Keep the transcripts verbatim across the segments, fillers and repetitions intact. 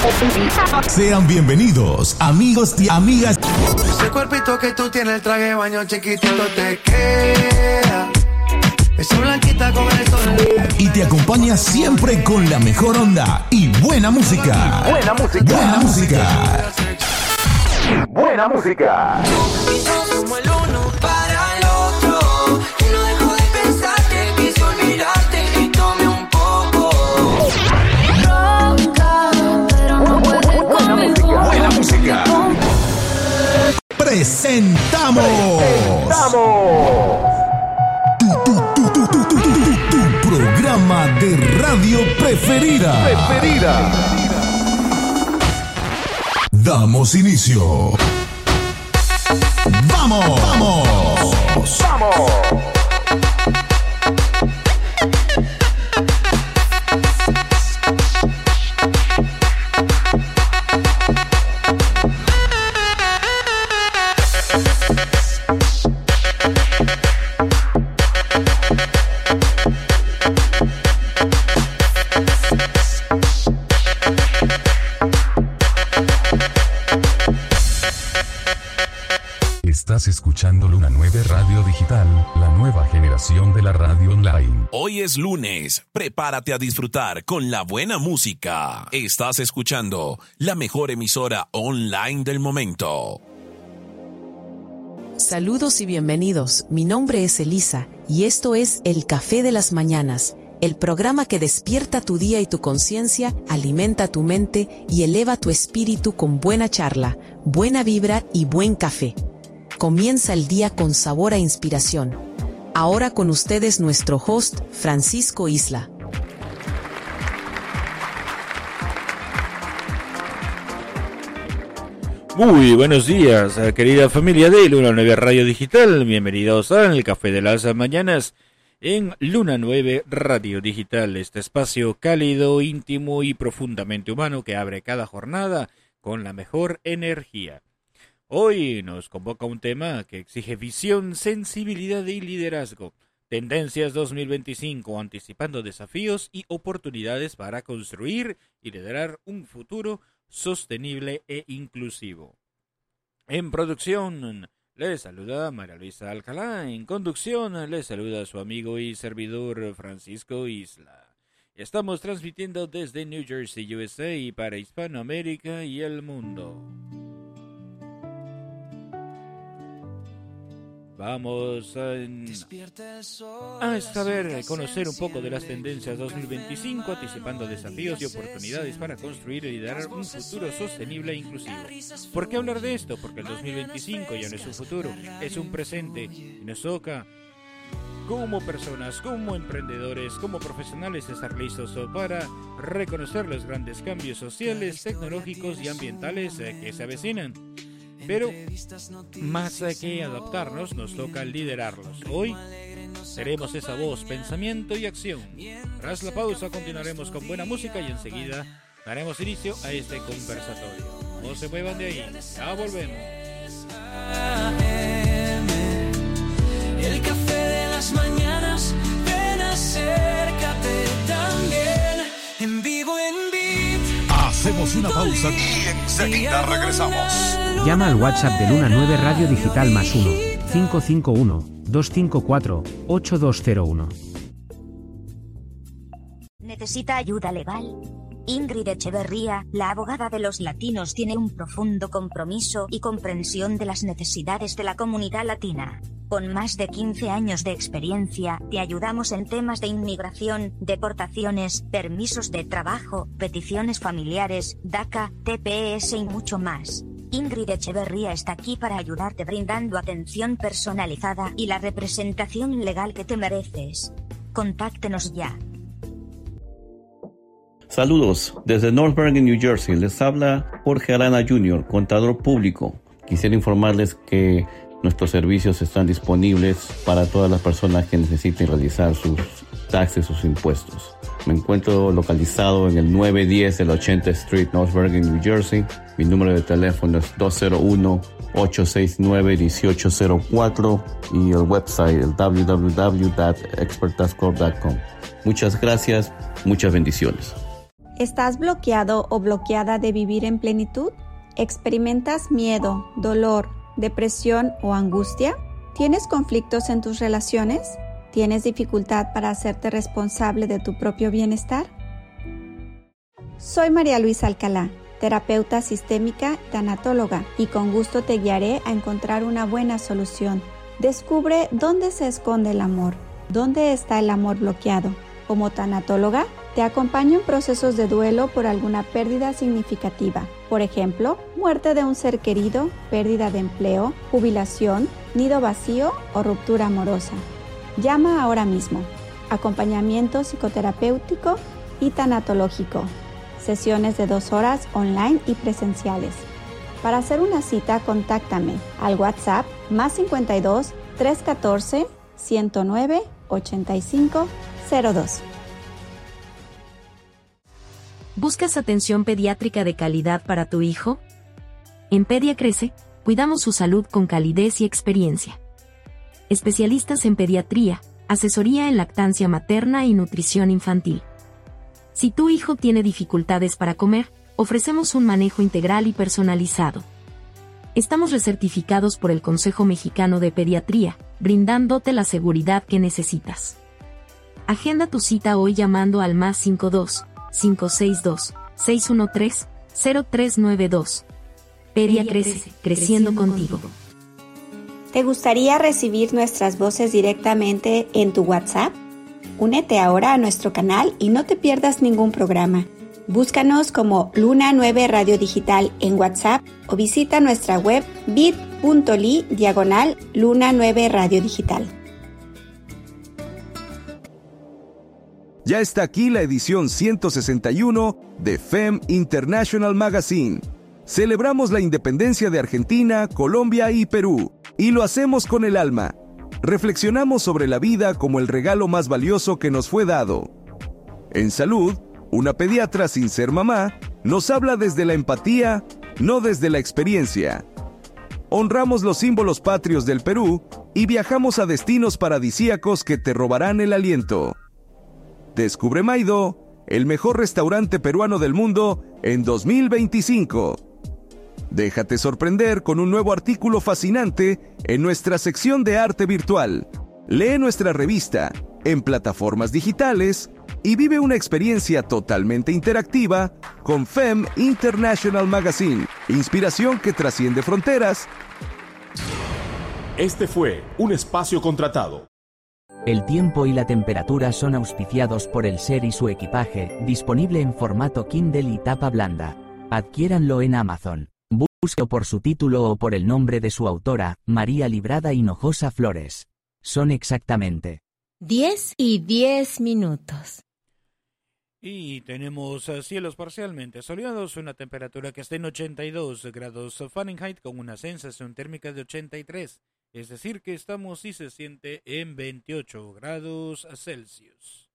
Sean bienvenidos, amigos y amigas. Ese cuerpito que tú tienes, el traje de baño chiquitito te queda. Esa blanquita con el sol. Y te acompaña siempre con la mejor onda y buena música. Buena música. Buena música. Buena música. Como el uno para el otro. Y no dejo de pensarte, quise olvidarte y tomé un poco. Ronca, pero no puedes conmigo. Buena música. Presentamos. Presentamos. Tu programa de radio preferida. Preferida. Damos inicio. ¡Vamos! ¡Vamos! ¡Vamos! Estás escuchando Luna nueve Radio Digital, la nueva generación de la radio online. Hoy es lunes, prepárate a disfrutar con la buena música. Estás escuchando la mejor emisora online del momento. Saludos y bienvenidos, mi nombre es Elisa y esto es El Café de las Mañanas, el programa que despierta tu día y tu conciencia, alimenta tu mente y eleva tu espíritu con buena charla, buena vibra y buen café. Comienza el día con sabor a inspiración. Ahora con ustedes nuestro host, Francisco Isla. Muy buenos días, querida familia de Luna nueve Radio Digital. Bienvenidos al Café de las Mañanas en Luna nueve Radio Digital. Este espacio cálido, íntimo y profundamente humano que abre cada jornada con la mejor energía. Hoy nos convoca un tema que exige visión, sensibilidad y liderazgo. Tendencias dos mil veinticinco, anticipando desafíos y oportunidades para construir y liderar un futuro sostenible e inclusivo. En producción, les saluda María Luisa Alcalá. En conducción, les saluda su amigo y servidor Francisco Isla. Estamos transmitiendo desde New Jersey, U S A, y para Hispanoamérica y el mundo. Vamos a, a saber, conocer un poco de las tendencias dos mil veinticinco, anticipando desafíos y oportunidades para construir y liderar un futuro sostenible e inclusivo. ¿Por qué hablar de esto? Porque el dos mil veinticinco ya no es un futuro, es un presente y nos toca, como personas, como emprendedores, como profesionales, estar listos para reconocer los grandes cambios sociales, tecnológicos y ambientales que se avecinan. Pero más que adaptarnos, nos toca liderarlos. Hoy seremos esa voz, pensamiento y acción. Tras la pausa continuaremos con buena música y enseguida daremos inicio a este conversatorio. No se muevan de ahí, ya volvemos. El café de las mañanas, ven acércate también, en vivo, en vivo. Hacemos una pausa y enseguida regresamos. Llama al WhatsApp de Luna nueve Radio Digital más uno, cinco cinco uno, dos cinco cuatro, ocho dos cero uno. ¿Necesita ayuda legal? Ingrid Echeverría, la abogada de los latinos, tiene un profundo compromiso y comprensión de las necesidades de la comunidad latina. Con más de quince años de experiencia, te ayudamos en temas de inmigración, deportaciones, permisos de trabajo, peticiones familiares, DACA, T P S y mucho más. Ingrid Echeverría está aquí para ayudarte brindando atención personalizada y la representación legal que te mereces. Contáctenos ya. Saludos, desde North Bergen, New Jersey, les habla Jorge Arana junior, contador público. Quisiera informarles que nuestros servicios están disponibles para todas las personas que necesiten realizar sus taxes, sus impuestos. Me encuentro localizado en el nueve diez de la ochenta Street, North Bergen, New Jersey. Mi número de teléfono es dos cero uno, ocho seis nueve, uno ocho cero cuatro y el website el w w w punto expert tax corp punto com. Muchas gracias, muchas bendiciones. ¿Estás bloqueado o bloqueada de vivir en plenitud? ¿Experimentas miedo, dolor, depresión o angustia? ¿Tienes conflictos en tus relaciones? ¿Tienes dificultad para hacerte responsable de tu propio bienestar? Soy María Luisa Alcalá, terapeuta sistémica, tanatóloga, y con gusto te guiaré a encontrar una buena solución. Descubre dónde se esconde el amor, dónde está el amor bloqueado. Como tanatóloga, te acompaño en procesos de duelo por alguna pérdida significativa. Por ejemplo, muerte de un ser querido, pérdida de empleo, jubilación, nido vacío o ruptura amorosa. Llama ahora mismo. Acompañamiento psicoterapéutico y tanatológico. Sesiones de dos horas online y presenciales. Para hacer una cita, contáctame al WhatsApp más cincuenta y dos, trescientos catorce, ciento nueve, ochenta y cinco cero dos. ¿Buscas atención pediátrica de calidad para tu hijo? En Pedia Crece, cuidamos su salud con calidez y experiencia. Especialistas en pediatría, asesoría en lactancia materna y nutrición infantil. Si tu hijo tiene dificultades para comer, ofrecemos un manejo integral y personalizado. Estamos recertificados por el Consejo Mexicano de Pediatría, brindándote la seguridad que necesitas. Agenda tu cita hoy llamando al más cincuenta y dos, cinco seis dos, seis uno tres, cero tres nueve dos. Pedia Crece, creciendo contigo. ¿Te gustaría recibir nuestras voces directamente en tu WhatsApp? Únete ahora a nuestro canal y no te pierdas ningún programa. Búscanos como Luna nueve Radio Digital en WhatsApp o visita nuestra web bit.ly diagonal Luna nueve Radio Digital. Ya está aquí la edición ciento sesenta y uno de F E M International Magazine. Celebramos la independencia de Argentina, Colombia y Perú, y lo hacemos con el alma. Reflexionamos sobre la vida como el regalo más valioso que nos fue dado. En salud, una pediatra sin ser mamá nos habla desde la empatía, no desde la experiencia. Honramos los símbolos patrios del Perú y viajamos a destinos paradisíacos que te robarán el aliento. Descubre Maido, el mejor restaurante peruano del mundo en dos mil veinticinco. Déjate sorprender con un nuevo artículo fascinante en nuestra sección de arte virtual. Lee nuestra revista en plataformas digitales y vive una experiencia totalmente interactiva con F E M International Magazine. Inspiración que trasciende fronteras. Este fue un espacio contratado. El tiempo y la temperatura son auspiciados por el Ser y su equipaje, disponible en formato Kindle y tapa blanda. Adquiéranlo en Amazon. Busque por su título o por el nombre de su autora, María Librada Hinojosa Flores. Son exactamente diez y diez minutos. Y tenemos uh, cielos parcialmente soleados, una temperatura que está en ochenta y dos grados Fahrenheit con una sensación térmica de ochenta y tres. Es decir, que estamos y se siente en veintiocho grados Celsius.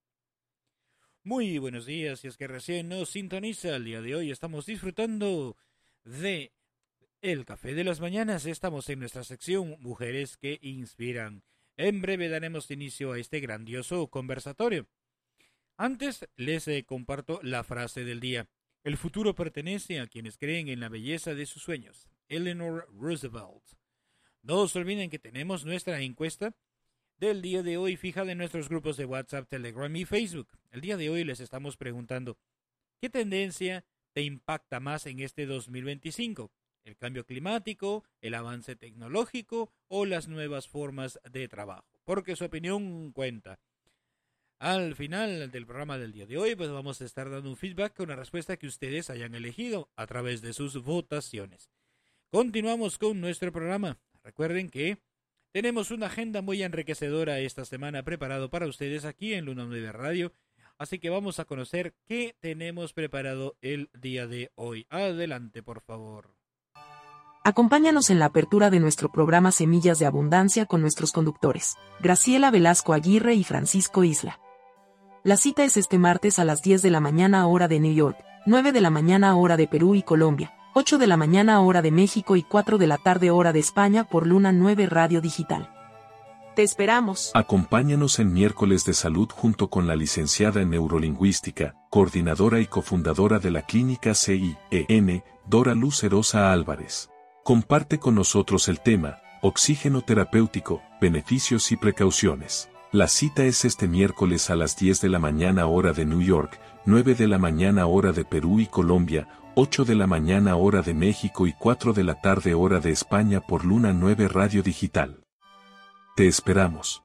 Muy buenos días, si es que recién nos sintoniza el día de hoy, estamos disfrutando de el Café de las Mañanas. Estamos en nuestra sección Mujeres que Inspiran. En breve daremos inicio a este grandioso conversatorio. Antes les eh, comparto la frase del día. El futuro pertenece a quienes creen en la belleza de sus sueños. Eleanor Roosevelt. No se olviden que tenemos nuestra encuesta del día de hoy fijada en nuestros grupos de WhatsApp, Telegram y Facebook. El día de hoy les estamos preguntando, ¿qué tendencia te impacta más en este dos mil veinticinco? ¿El cambio climático, el avance tecnológico o las nuevas formas de trabajo? Porque su opinión cuenta. Al final del programa del día de hoy, pues vamos a estar dando un feedback con la respuesta que ustedes hayan elegido a través de sus votaciones. Continuamos con nuestro programa. Recuerden que tenemos una agenda muy enriquecedora esta semana preparado para ustedes aquí en Luna nueve Radio. Así que vamos a conocer qué tenemos preparado el día de hoy. Adelante, por favor. Acompáñanos en la apertura de nuestro programa Semillas de Abundancia con nuestros conductores, Graciela Velasco Aguirre y Francisco Isla. La cita es este martes a las diez de la mañana hora de New York, nueve de la mañana hora de Perú y Colombia, ocho de la mañana hora de México y cuatro de la tarde hora de España por Luna nueve Radio Digital. Te esperamos. Acompáñanos en Miércoles de Salud junto con la licenciada en Neurolingüística, coordinadora y cofundadora de la Clínica C I E N, Dora Luz Erosa Álvarez. Comparte con nosotros el tema, oxígeno terapéutico, beneficios y precauciones. La cita es este miércoles a las diez de la mañana hora de New York, nueve de la mañana hora de Perú y Colombia, ocho de la mañana hora de México y cuatro de la tarde hora de España por Luna nueve Radio Digital. Te esperamos.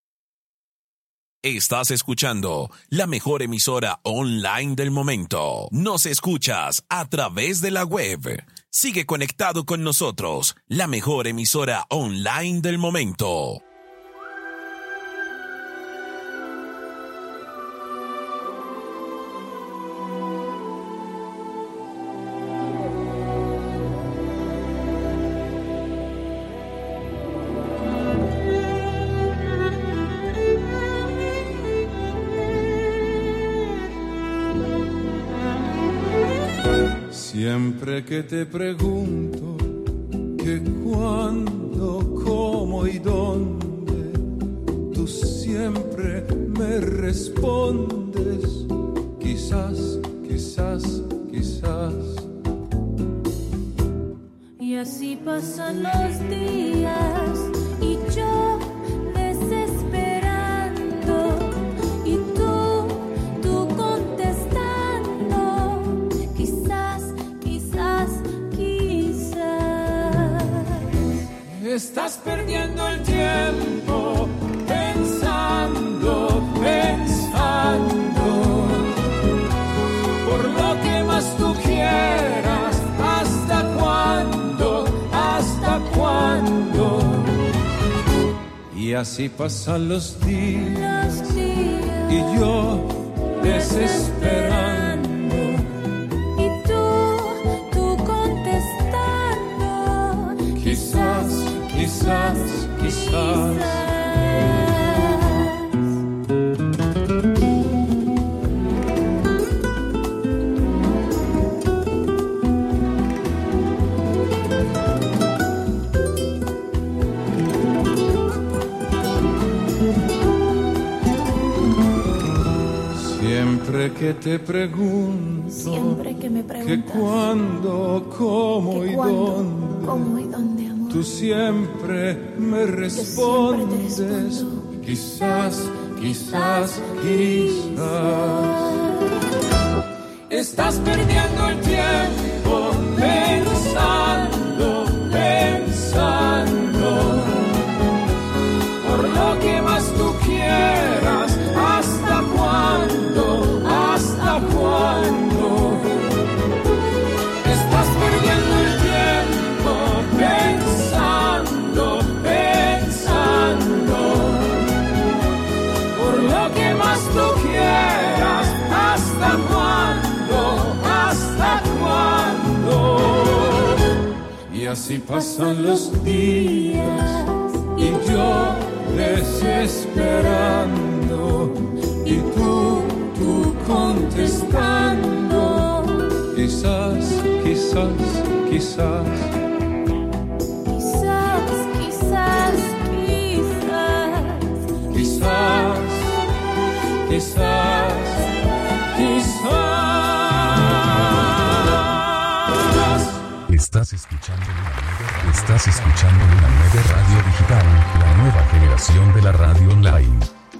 Estás escuchando la mejor emisora online del momento. Nos escuchas a través de la web. Sigue conectado con nosotros, la mejor emisora online del momento. Siempre que te pregunto que cuándo, cómo y dónde, tú siempre me respondes, quizás, quizás, quizás. Y así pasan los días y yo desesperando y tú, tú contestando, quizás, quizás, quizás. Estás perdiendo el tiempo pensando, pensando, por lo que más tú quieras, hasta cuándo, hasta cuándo. Y así pasan los días, los días y yo desesperando. Y tú, tú contestando, quizás, quizás, quizás. Siempre que te pregunto, siempre que me preguntas, que cuándo, cómo que y cuándo, dónde, cómo y dónde, amor, tú siempre me respondes, siempre te quizás, quizás, quizás. Estás perdiendo el tiempo pensando, pensando, por lo que más tú quieras, hasta cuándo, hasta cuándo. Estás perdiendo el tiempo pensando, pensando, por lo que más tú quieras, hasta cuándo, hasta cuándo. Y así pasan los días y yo desesperando y tú, tú contestando, quizás, quizás, quizás. Quizás, quizás, quizás. Quizás, quizás, quizás. Estás escuchando Luna nueve, estás escuchando Luna nueve Radio Digital, la nueva generación de la radio online.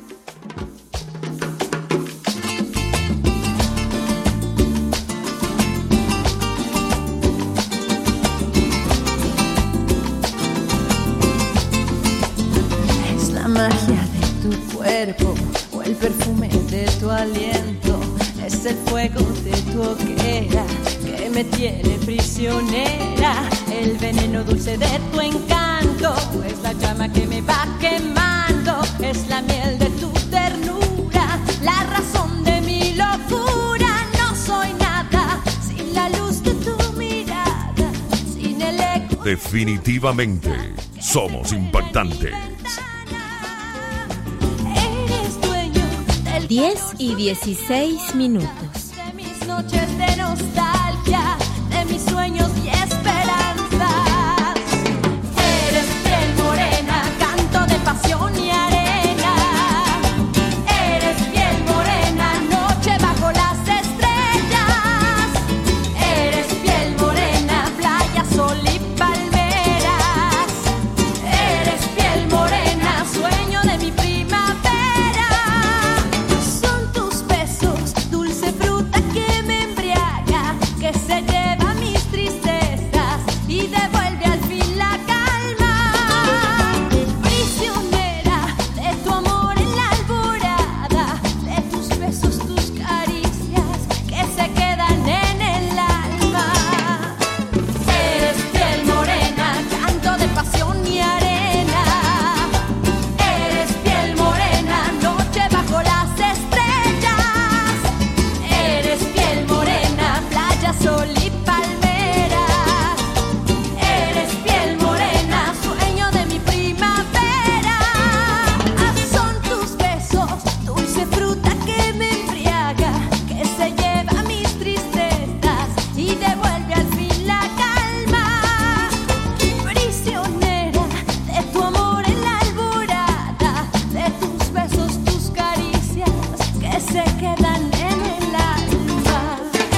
Es la magia de tu cuerpo o el perfume de tu aliento, es el fuego de tu hoguera que me tiene prisionera, el veneno dulce de tu encanto, es la llama que me va quemando, es la miel de tu ternura, la razón de mi locura. No soy nada sin la luz de tu mirada, sin el eco. Definitivamente somos impactantes. Eres dueño del diez y dieciséis minutos. de mis noches de nostalgia, de mis sueños y esperanzas. Eres piel morena, canto de pasión y se quedan en el alma.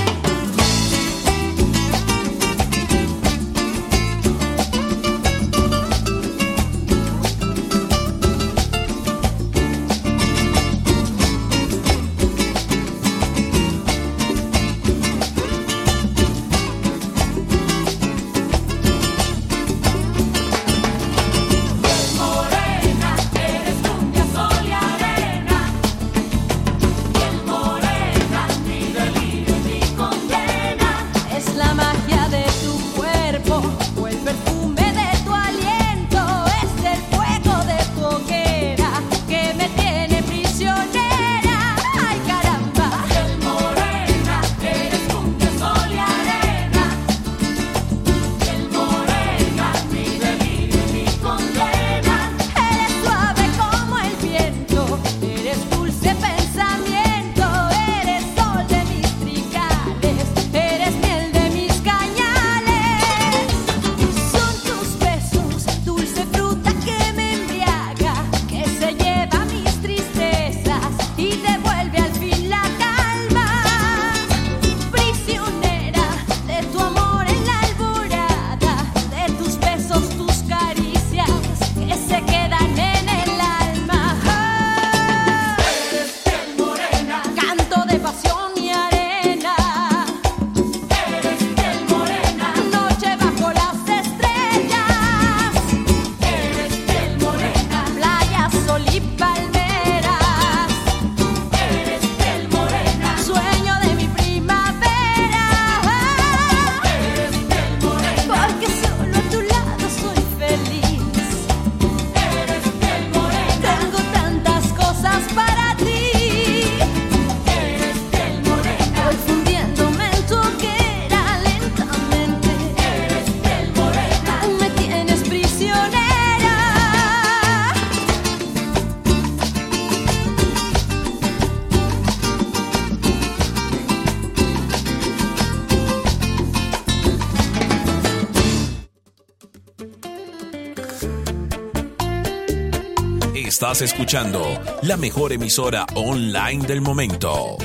Estás escuchando la mejor emisora online del momento.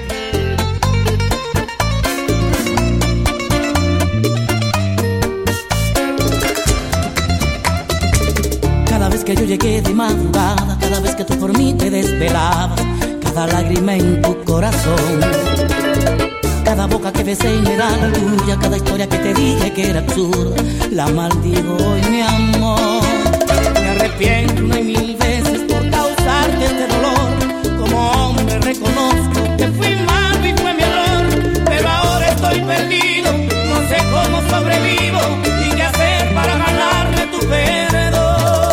Cada vez que yo llegué de madrugada, cada vez que tú por mí te desvelabas, cada lágrima en tu corazón, cada boca que besé y me da la tuya, cada historia que te dije que era absurda, la maldigo hoy, mi amor. Me arrepiento una y mil veces por causarte este dolor. Como hombre reconozco que fui malo y fue mi error, pero ahora estoy perdido, no sé cómo sobrevivo y qué hacer para ganarme tu perdón.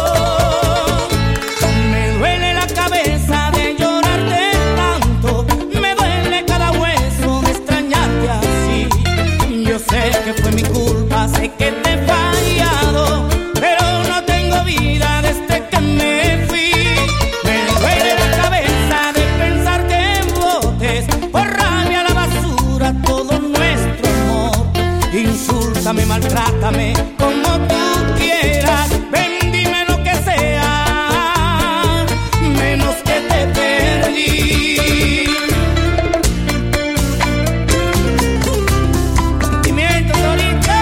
Me duele la cabeza de llorarte tanto, me duele cada hueso de extrañarte así. Yo sé que fue mi culpa, sé que te he fallado, pero no tengo vida desde que me fui. Me duele la cabeza de pensar que botes por rabia a la basura todo nuestro amor. Insúltame, maltrátame como tú quieras, ven, dime lo que sea, menos que te perdí. Sentimientos ahorita.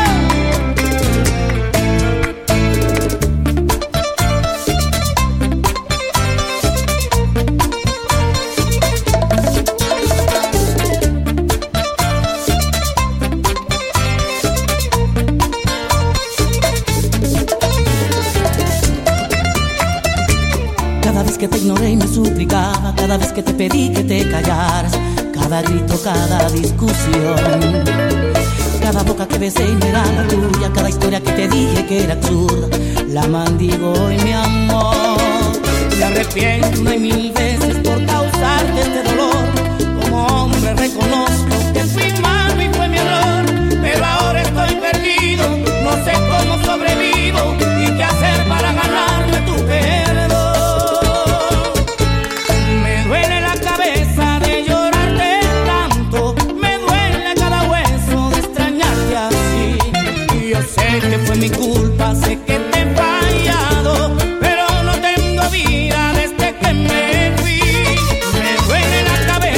Cada vez que te ignoré y me suplicaba, cada vez que te pedí que te callaras, cada grito, cada discusión, cada boca que besé y me era la tuya, cada historia que te dije que era absurda, la maldigo hoy, mi amor. Me arrepiento una y mil veces por causarte este dolor. Como hombre reconozco que fui malo y fue mi error, pero ahora estoy perdido, no sé cómo sobrevivo y qué hacer para ganarme tu perdón. Me duele la cabeza de llorarte tanto, me duele cada hueso de extrañarte así. Yo sé que fue mi culpa, sé que te he fallado, pero no tengo vida desde que me fui. Me duele la cabeza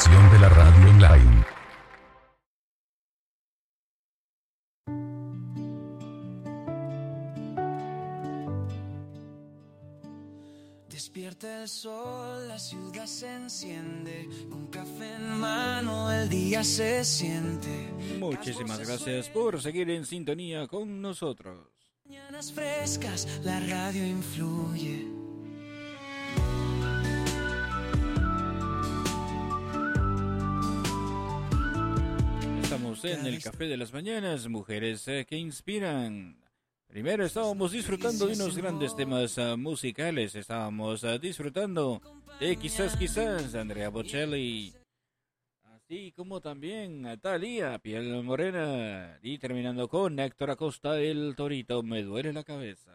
generación de la radio online. Despierta el sol, la ciudad se enciende, con café en mano el día se siente. Muchísimas gracias por seguir en sintonía con nosotros. Mañanas frescas, la radio influye. Estamos en el Café de las Mañanas, mujeres eh, que inspiran. Primero estábamos disfrutando de unos grandes temas uh, musicales, estábamos uh, disfrutando de Quizás Quizás, Andrea Bocelli, así como también uh, Thalía, Piel Morena, y terminando con Héctor Acosta, El Torito, Me Duele la Cabeza.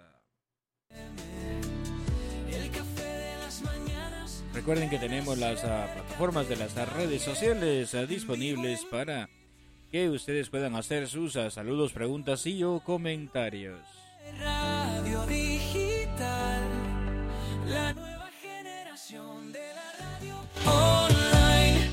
Recuerden que tenemos las uh, plataformas de las uh, redes sociales uh, disponibles para que ustedes puedan hacer sus uh, saludos, preguntas y o comentarios. Radio digital, la nueva generación de la radio online.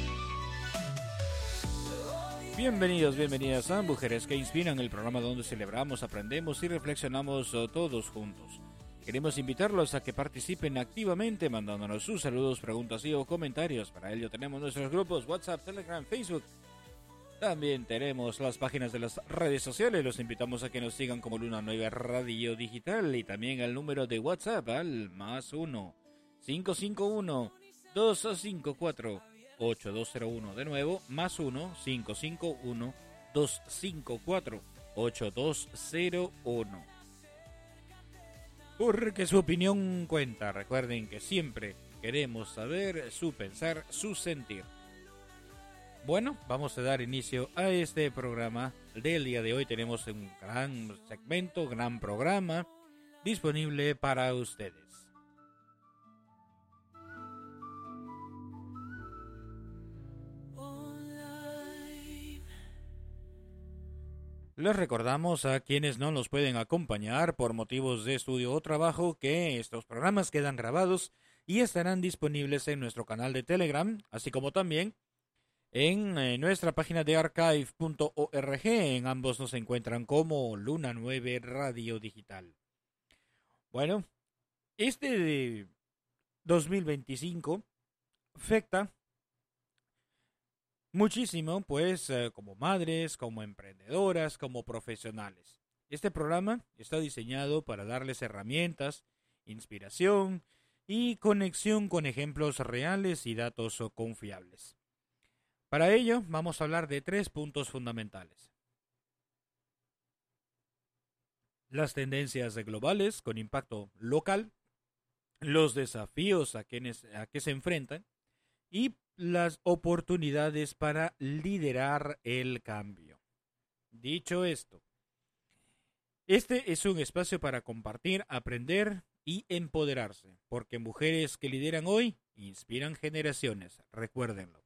Bienvenidos, bienvenidas a Mujeres que Inspiran, el programa donde celebramos, aprendemos y reflexionamos uh, todos juntos. Queremos invitarlos a que participen activamente mandándonos sus saludos, preguntas y o comentarios. Para ello tenemos nuestros grupos WhatsApp, Telegram, Facebook. También tenemos las páginas de las redes sociales. Los invitamos a que nos sigan como Luna nueve Radio Digital. Y también al número de WhatsApp al más uno cinco cinco uno dos cinco cuatro ocho dos cero uno. De nuevo, más uno cinco cinco uno dos cinco cuatro ocho dos cero uno. Porque su opinión cuenta. Recuerden que siempre queremos saber su pensar, su sentir. Bueno, vamos a dar inicio a este programa del día de hoy. Tenemos un gran segmento, gran programa disponible para ustedes. Les recordamos a quienes no nos pueden acompañar por motivos de estudio o trabajo que estos programas quedan grabados y estarán disponibles en nuestro canal de Telegram, así como también en eh, nuestra página de archive punto org. En ambos nos encuentran como Luna nueve Radio Digital. Bueno, este de dos mil veinticinco afecta muchísimo, pues, eh, como madres, como emprendedoras, como profesionales. Este programa está diseñado para darles herramientas, inspiración y conexión con ejemplos reales y datos confiables. Para ello, vamos a hablar de tres puntos fundamentales. Las tendencias globales con impacto local, los desafíos a quienes a que se enfrentan y las oportunidades para liderar el cambio. Dicho esto, este es un espacio para compartir, aprender y empoderarse, porque mujeres que lideran hoy inspiran generaciones, recuérdenlo.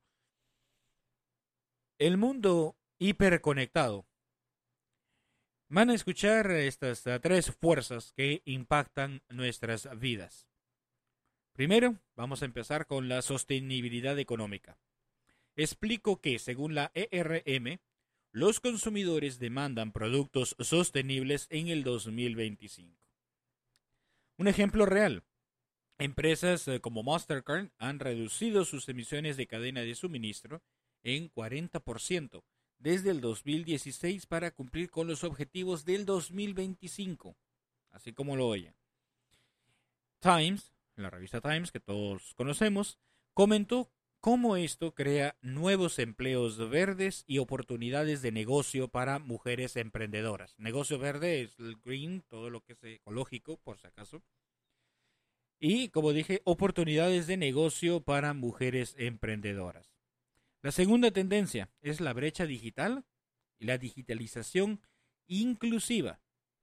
El mundo hiperconectado. Van a escuchar estas uh, tres fuerzas que impactan nuestras vidas. Primero, vamos a empezar con la sostenibilidad económica. Explico que, según la E R M, los consumidores demandan productos sostenibles en el dos mil veinticinco. Un ejemplo real. Empresas uh, como Mastercard han reducido sus emisiones de cadena de suministro en cuarenta por ciento desde el dos mil dieciséis para cumplir con los objetivos del dos mil veinticinco, así como lo oyen. Times, la revista Times que todos conocemos, comentó cómo esto crea nuevos empleos verdes y oportunidades de negocio para mujeres emprendedoras. Negocio verde es el green, todo lo que es ecológico, por si acaso. Y, como dije, oportunidades de negocio para mujeres emprendedoras. La segunda tendencia es la brecha digital y la digitalización inclusiva.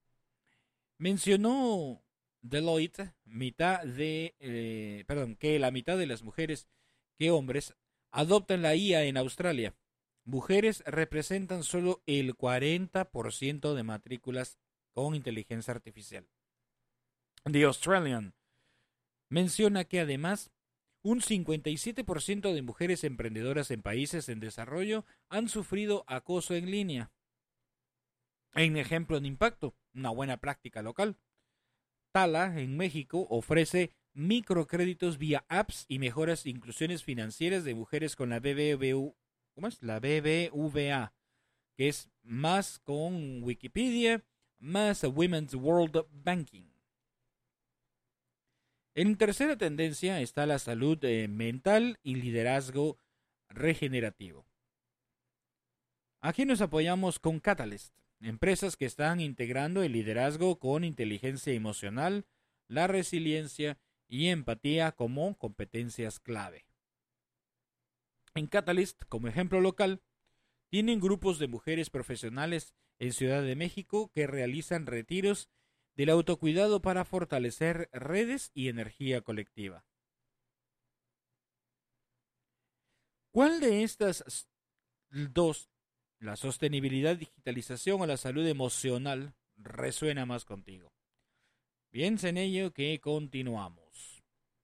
Mencionó Deloitte mitad de, eh, perdón, que la mitad de las mujeres que hombres adoptan la I A en Australia. Mujeres representan solo el cuarenta por ciento de matrículas con inteligencia artificial. The Australian menciona que además un cincuenta y siete por ciento de mujeres emprendedoras en países en desarrollo han sufrido acoso en línea. En ejemplo de impacto, una buena práctica local. Tala, en México, ofrece microcréditos vía apps y mejoras inclusiones financieras de mujeres con la B B V A, ¿cómo es? La B B V A, que es más con Wikipedia, más Women's World Banking. En tercera tendencia está la salud eh, mental y liderazgo regenerativo. Aquí nos apoyamos con Catalyst, empresas que están integrando el liderazgo con inteligencia emocional, la resiliencia y empatía como competencias clave. En Catalyst, como ejemplo local, tienen grupos de mujeres profesionales en Ciudad de México que realizan retiros del autocuidado para fortalecer redes y energía colectiva. ¿Cuál de estas dos, la sostenibilidad, digitalización o la salud emocional, resuena más contigo? Piensa en ello que continuamos.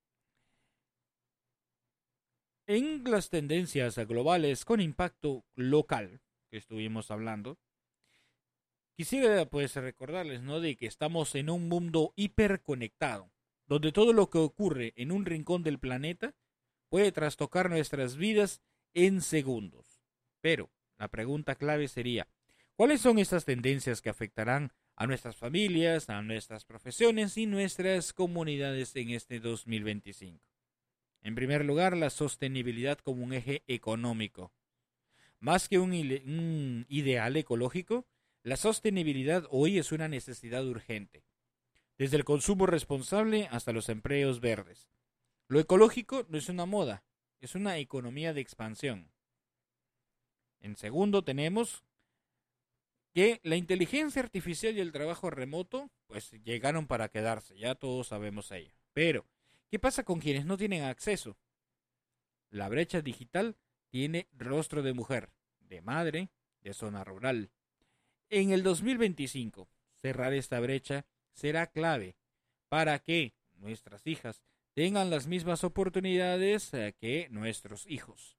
En las tendencias globales con impacto local que estuvimos hablando, quisiera pues recordarles, ¿no?, de que estamos en un mundo hiperconectado, donde todo lo que ocurre en un rincón del planeta puede trastocar nuestras vidas en segundos. Pero la pregunta clave sería, ¿cuáles son estas tendencias que afectarán a nuestras familias, a nuestras profesiones y nuestras comunidades en este dos mil veinticinco? En primer lugar, la sostenibilidad como un eje económico. Más que un, un ideal ecológico, la sostenibilidad hoy es una necesidad urgente, desde el consumo responsable hasta los empleos verdes. Lo ecológico no es una moda, es una economía de expansión. En segundo tenemos que la inteligencia artificial y el trabajo remoto pues llegaron para quedarse, ya todos sabemos ello. Pero, ¿qué pasa con quienes no tienen acceso? La brecha digital tiene rostro de mujer, de madre, de zona rural. En el dos mil veinticinco, cerrar esta brecha será clave para que nuestras hijas tengan las mismas oportunidades que nuestros hijos.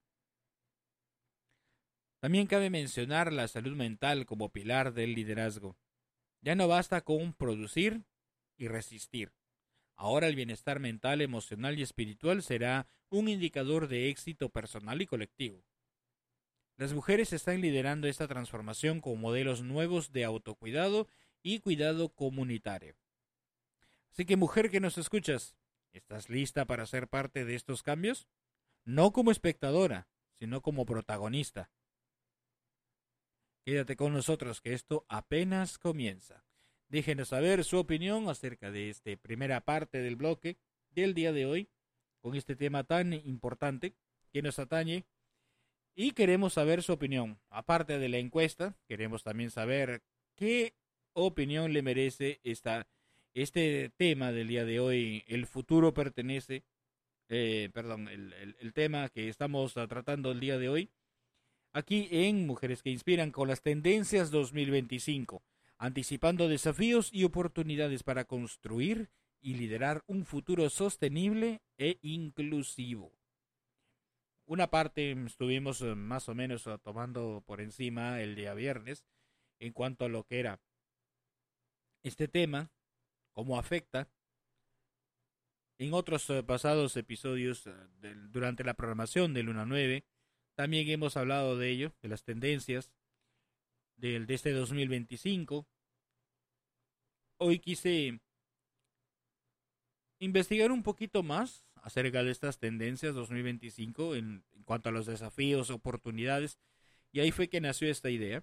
También cabe mencionar la salud mental como pilar del liderazgo. Ya no basta con producir y resistir. Ahora el bienestar mental, emocional y espiritual será un indicador de éxito personal y colectivo. Las mujeres están liderando esta transformación con modelos nuevos de autocuidado y cuidado comunitario. Así que, mujer que nos escuchas, ¿estás lista para ser parte de estos cambios? No como espectadora, sino como protagonista. Quédate con nosotros que esto apenas comienza. Déjenos saber su opinión acerca de esta primera parte del bloque del día de hoy, con este tema tan importante que nos atañe. Y queremos saber su opinión. Aparte de la encuesta, queremos también saber qué opinión le merece esta, este tema del día de hoy. El futuro pertenece, eh, perdón, el, el, el tema que estamos tratando el día de hoy, aquí en Mujeres que Inspiran, con las tendencias dos mil veinticinco, anticipando desafíos y oportunidades para construir y liderar un futuro sostenible e inclusivo. Una parte estuvimos más o menos tomando por encima el día viernes en cuanto a lo que era este tema, cómo afecta. En otros pasados episodios del, durante la programación de Luna nueve, también hemos hablado de ello, de las tendencias del, de este dos mil veinticinco. Hoy quise investigar un poquito más acerca de estas tendencias dos mil veinticinco en, en cuanto a los desafíos, oportunidades, y ahí fue que nació esta idea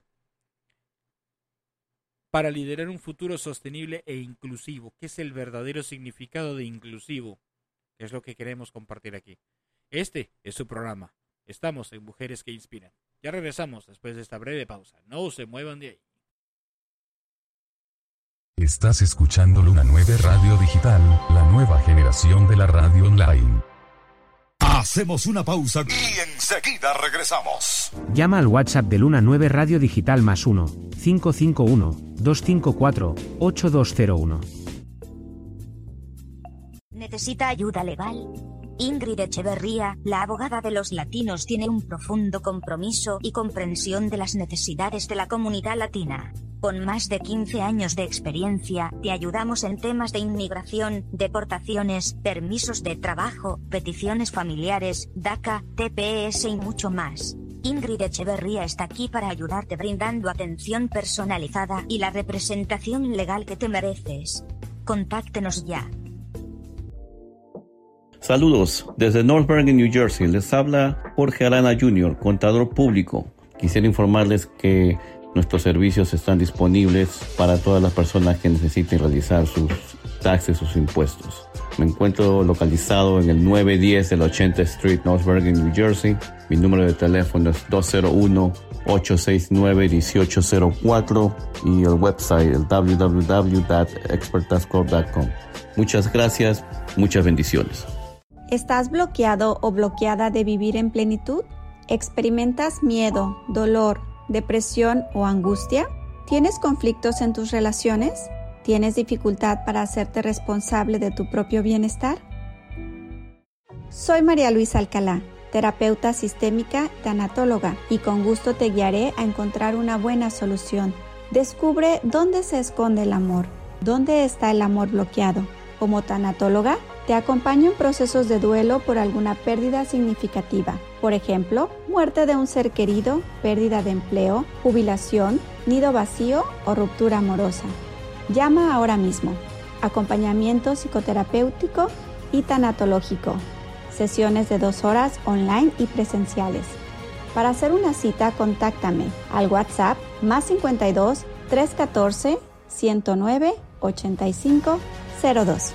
para liderar un futuro sostenible e inclusivo. ¿Qué es el verdadero significado de inclusivo? Es lo que queremos compartir aquí. Este es su programa. Estamos en Mujeres que Inspiran. Ya regresamos después de esta breve pausa. No se muevan de ahí. Estás escuchando Luna nueve Radio Digital, la nueva generación de la radio online. Hacemos una pausa y enseguida regresamos. Llama al WhatsApp de Luna nueve Radio Digital más uno, cinco cinco uno, dos cinco cuatro, ocho dos cero uno. ¿Necesita ayuda legal? Ingrid Echeverría, la abogada de los latinos, tiene un profundo compromiso y comprensión de las necesidades de la comunidad latina. Con más de quince años de experiencia, te ayudamos en temas de inmigración, deportaciones, permisos de trabajo, peticiones familiares, DACA, T P S y mucho más. Ingrid Echeverría está aquí para ayudarte brindando atención personalizada y la representación legal que te mereces. Contáctenos ya. Saludos, desde North Bergen, New Jersey, les habla Jorge Arana junior, contador público. Quisiera informarles que nuestros servicios están disponibles para todas las personas que necesiten realizar sus taxes, sus impuestos. Me encuentro localizado en el nueve diez de la ochenta Street, North Bergen, New Jersey. Mi número de teléfono es dos cero uno, ocho seis nueve, uno ocho cero cuatro y el website el w w w punto expert tax corp punto com. Muchas gracias, muchas bendiciones. ¿Estás bloqueado o bloqueada de vivir en plenitud? ¿Experimentas miedo, dolor, depresión o angustia? ¿Tienes conflictos en tus relaciones? ¿Tienes dificultad para hacerte responsable de tu propio bienestar? Soy María Luisa Alcalá, terapeuta sistémica, tanatóloga, y con gusto te guiaré a encontrar una buena solución. Descubre dónde se esconde el amor, dónde está el amor bloqueado. Como tanatóloga, te acompaño en procesos de duelo por alguna pérdida significativa. Por ejemplo, muerte de un ser querido, pérdida de empleo, jubilación, nido vacío o ruptura amorosa. Llama ahora mismo. Acompañamiento psicoterapéutico y tanatológico. Sesiones de dos horas online y presenciales. Para hacer una cita, contáctame al WhatsApp más cincuenta y dos, trescientos catorce, ciento nueve, ochenta y cinco cero dos.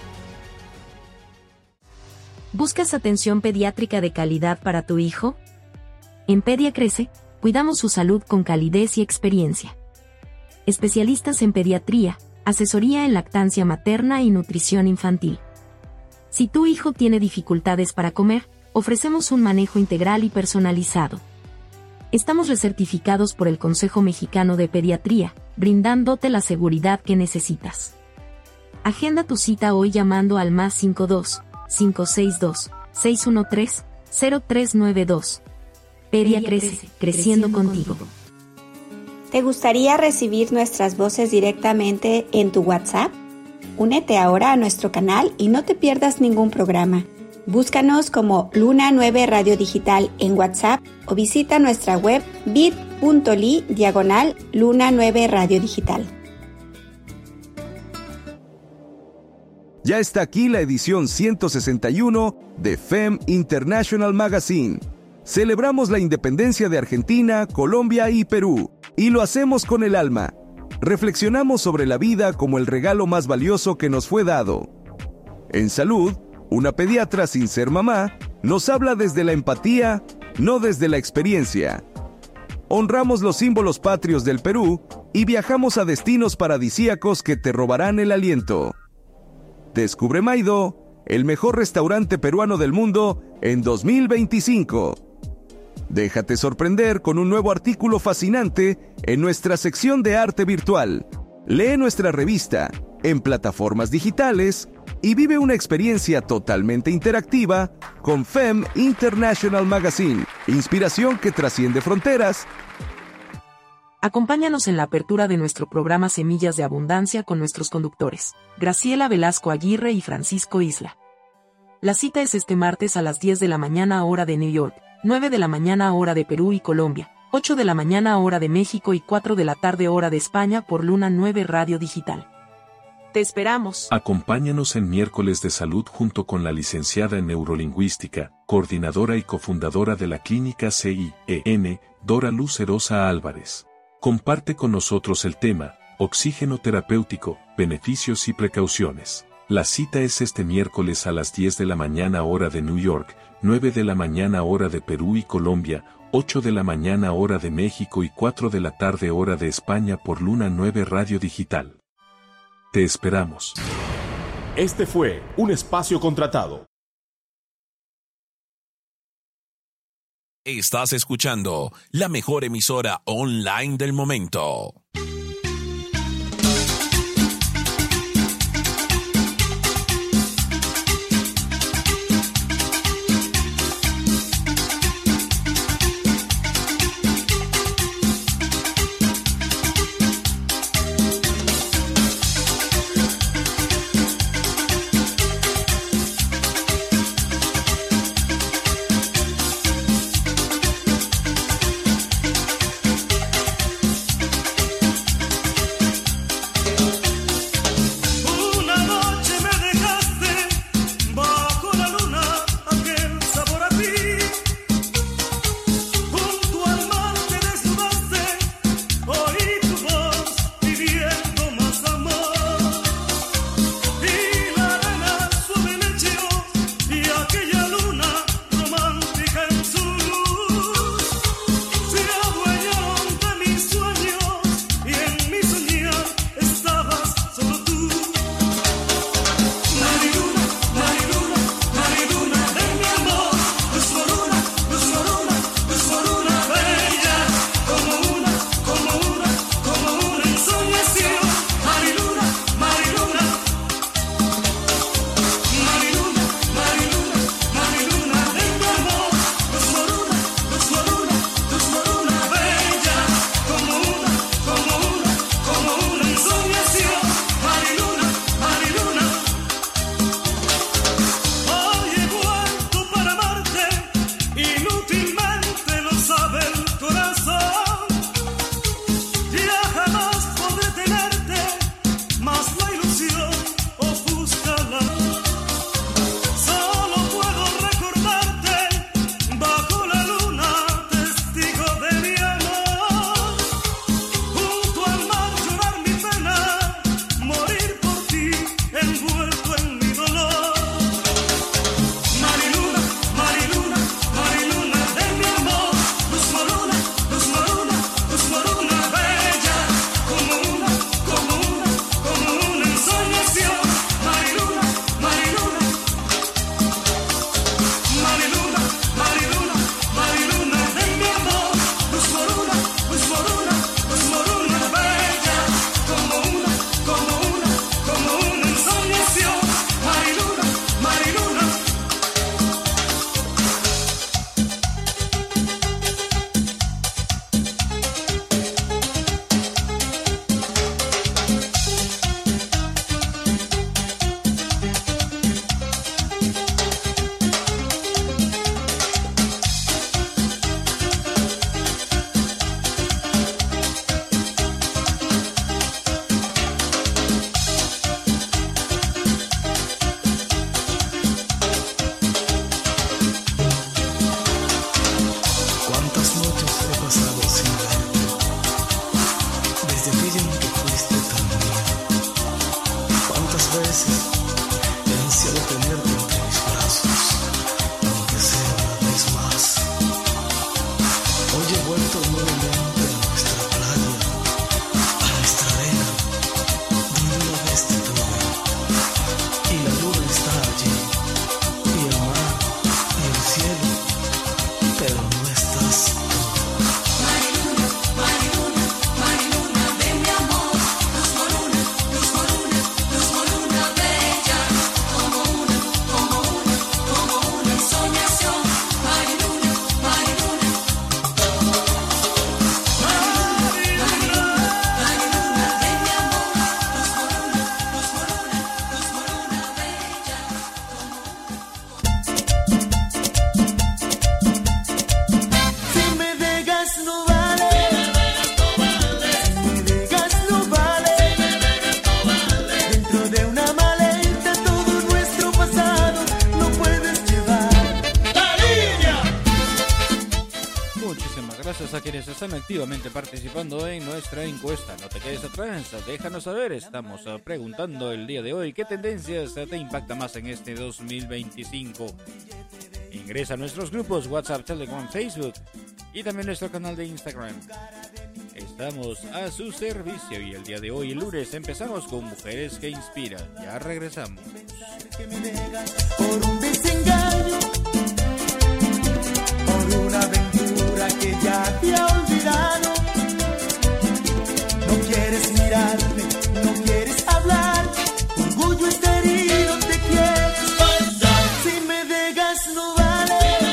¿Buscas atención pediátrica de calidad para tu hijo? En Pedia Crece, cuidamos su salud con calidez y experiencia. Especialistas en pediatría, asesoría en lactancia materna y nutrición infantil. Si tu hijo tiene dificultades para comer, ofrecemos un manejo integral y personalizado. Estamos recertificados por el Consejo Mexicano de Pediatría, brindándote la seguridad que necesitas. Agenda tu cita hoy llamando al más cincuenta y dos, cinco seis dos, seis uno tres, cero tres nueve dos. Pedia Crece, creciendo contigo. ¿Te gustaría recibir nuestras voces directamente en tu WhatsApp? Únete ahora a nuestro canal y no te pierdas ningún programa. Búscanos como Luna nueve Radio Digital en WhatsApp o visita nuestra web bit.ly diagonal Luna nueve Radio Digital. Ya está aquí la edición ciento sesenta y uno de F E M International Magazine. Celebramos la independencia de Argentina, Colombia y Perú, y lo hacemos con el alma. Reflexionamos sobre la vida como el regalo más valioso que nos fue dado. En salud, una pediatra sin ser mamá nos habla desde la empatía, no desde la experiencia. Honramos los símbolos patrios del Perú y viajamos a destinos paradisíacos que te robarán el aliento. Descubre Maido, el mejor restaurante peruano del mundo en dos mil veinticinco. Déjate sorprender con un nuevo artículo fascinante en nuestra sección de arte virtual. Lee nuestra revista en plataformas digitales y vive una experiencia totalmente interactiva con F E M International Magazine, inspiración que trasciende fronteras. Acompáñanos en la apertura de nuestro programa Semillas de Abundancia con nuestros conductores, Graciela Velasco Aguirre y Francisco Isla. La cita es este martes a las diez de la mañana hora de New York, nueve de la mañana hora de Perú y Colombia, ocho de la mañana hora de México y cuatro de la tarde hora de España por Luna nueve Radio Digital. Te esperamos. Acompáñanos en Miércoles de Salud junto con la licenciada en Neurolingüística, coordinadora y cofundadora de la Clínica C I E N, Dora Luz Erosa Álvarez. Comparte con nosotros el tema, Oxígeno terapéutico, beneficios y precauciones. La cita es este miércoles a las diez de la mañana hora de New York, nueve de la mañana hora de Perú y Colombia, ocho de la mañana hora de México y cuatro de la tarde hora de España por Luna nueve Radio Digital. Te esperamos. Este fue un espacio contratado. Estás escuchando la mejor emisora online del momento. te piden que fuiste también. Cuántas veces he ansiado tenerte entre mis brazos, aunque sea una vez más. Hoy he vuelto nuevamente a nuestra playa, a nuestra arena, donde una vez te tuve. Y la luna está allí, y el mar, y el cielo, pero no estás tú. Mariluna, Mariluna, Mariluna de mi amor, luz moruna, luz moruna, luz moruna bella, como una, como una, como una ensoñación. Mariluna, Mariluna, Mariluna, Mariluna de mi amor, luz moruna, luz moruna, luz moruna bella, Si me dejas no vale, si me dejas no vale, dentro de una maleta todo nuestro pasado lo puedes llevar. Muchísimas gracias a quienes están activamente participando en nuestra encuesta. No te quedes atrás, déjanos saber. Estamos eh, preguntando el día de hoy qué tendencias eh, te impacta más en este dos mil veinticinco. Ingresa a nuestros grupos WhatsApp, Telegram, Facebook y también nuestro canal de Instagram. Estamos a su servicio y el día de hoy, el lunes, empezamos con Mujeres que Inspiran. Ya regresamos. Por un desengaño, por una aventura que ya te ha olvidado. No quieres mirarme, no quieres hablar, tu orgullo está herido, te quieres pasar. Si me dejas no vale,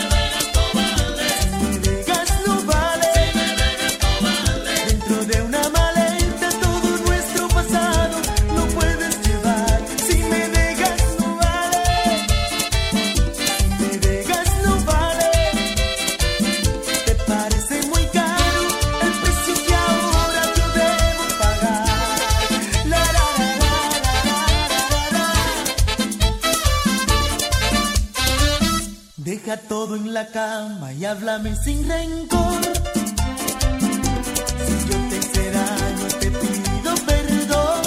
si me dejas no vale, dentro de una maleta todo nuestro pasado lo puedes llevar. Si me dejas no vale, si me dejas no vale, te parece muy caro el precio que ahora yo debo pagar. La, la, la, la, la, la, la. Deja todo en la cama y háblame sin rencor. Si yo te hice daño, te pido perdón.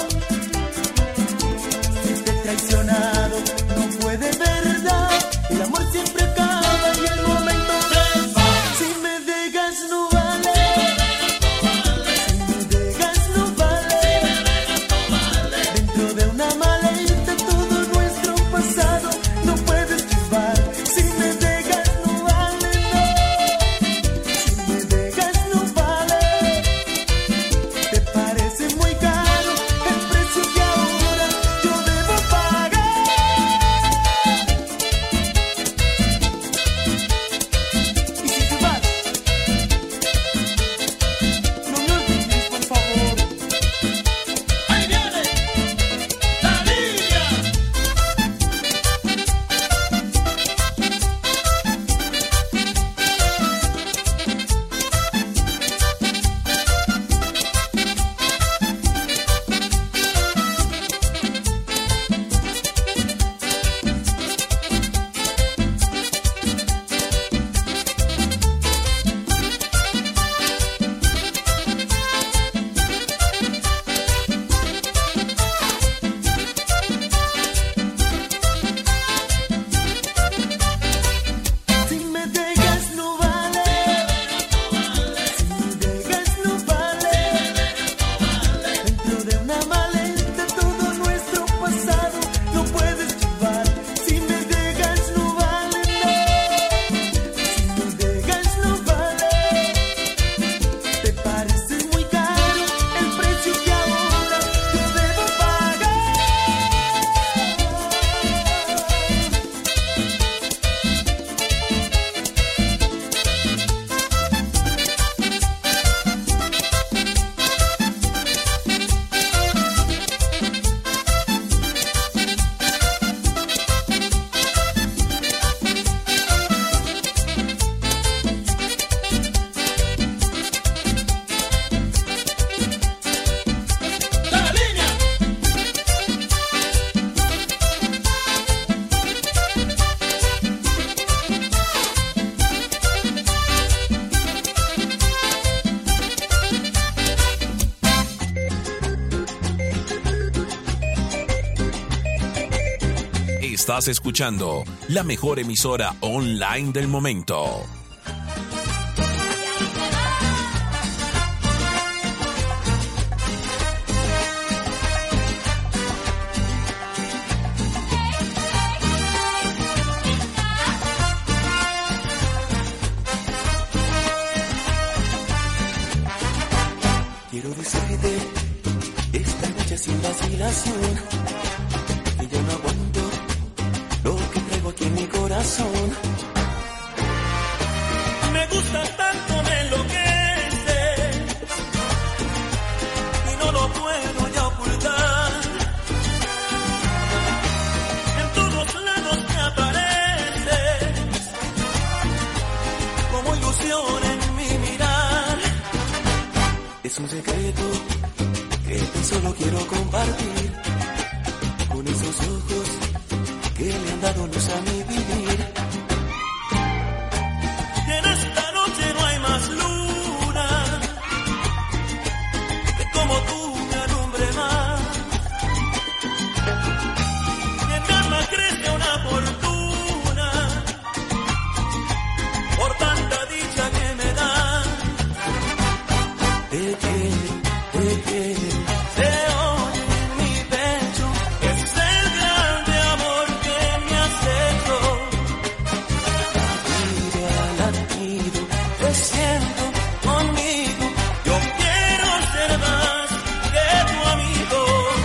Si te he traicionado, no fue de verdad. El amor siempre acaba y el momento se va. Si me dejas no vale, si me dejas no vale, dentro de una maleta todo nuestro pasado no puedes llevar. Si me dejas no vale, no. Si me Estás escuchando la mejor emisora online del momento. Quiero decirte esta noche sin vacilación que yo no aguanto lo que traigo aquí en mi corazón. Me gusta tanto, me enloquece y no lo puedo ya ocultar. En todos lados me apareces como ilusión en mi mirar. Es un secreto que tan solo quiero compartir con esos ojos que le han dado luz a mi vivir. Y en esta noche no hay más luna que como tú me alumbre más. Y en mi alma crece una fortuna por tanta dicha que me da. Te quiero, te quiero, se oye en mi pecho, ese es el grande amor que me has hecho. Latido a latido, te siento conmigo, yo quiero ser más que tu amigo.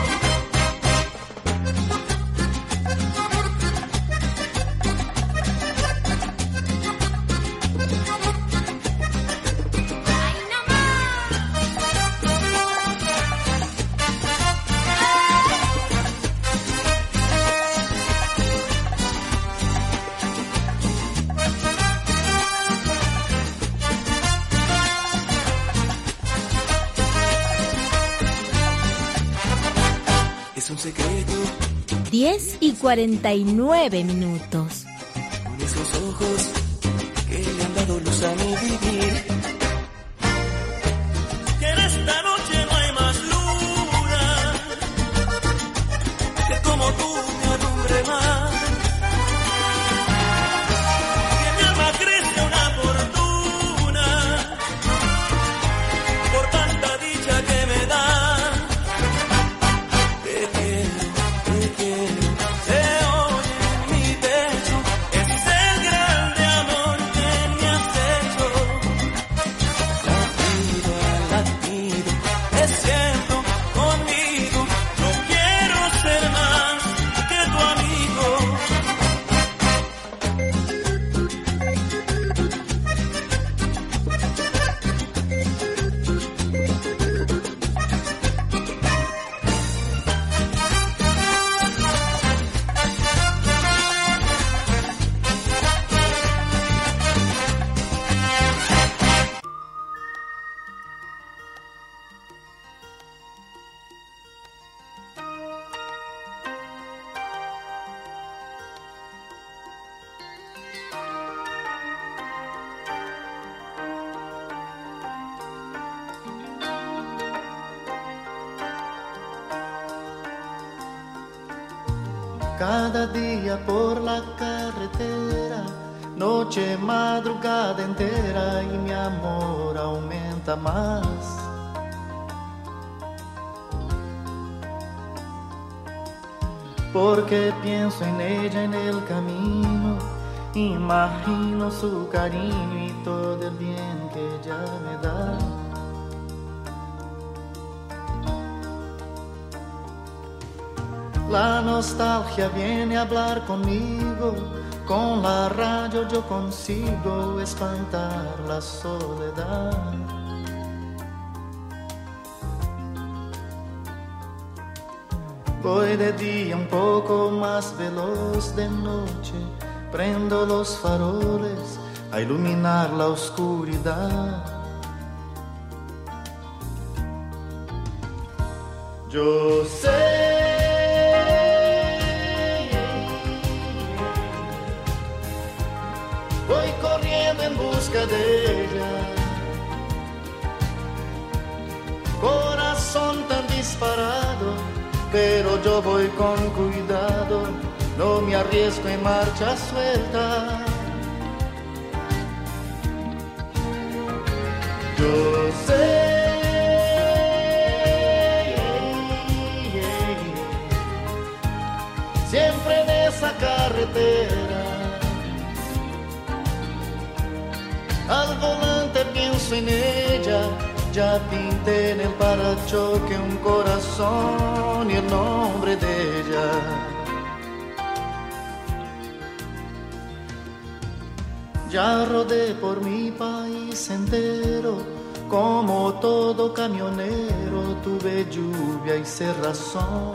Es un secreto diez y cuarenta y nueve minutos. con esos ojos que le han dado luz a mi vivir. Que en esta noche no hay más luna que como tú me alumbre más. Que en mi alma crece una fortuna por tanta dicha que me da. Te quiero, te quiero, se oye en mi pecho, ese es el grande amor que me has hecho. Latido a latido, te siento conmigo, no quiero ser más que tu amigo. Cada día por la carretera, noche, madrugada entera y mi amor aumenta más. Porque pienso en ella en el camino, imagino su cariño y todo el bien que ella me da. La nostalgia viene a hablar conmigo, con la radio yo consigo espantar la soledad. Voy de día un poco más veloz, de noche prendo los faroles a iluminar la oscuridad. Yo sé voy corriendo en busca de ella, corazón tan disparado, pero yo voy con cuidado, no me arriesgo en marcha suelta. Yo sé, siempre en esa carretera, al volante pienso en ella, ya pinté en el parachoque un corazón y el nombre de ella. Ya rodé por mi país entero, como todo camionero, tuve lluvia y cerrazón.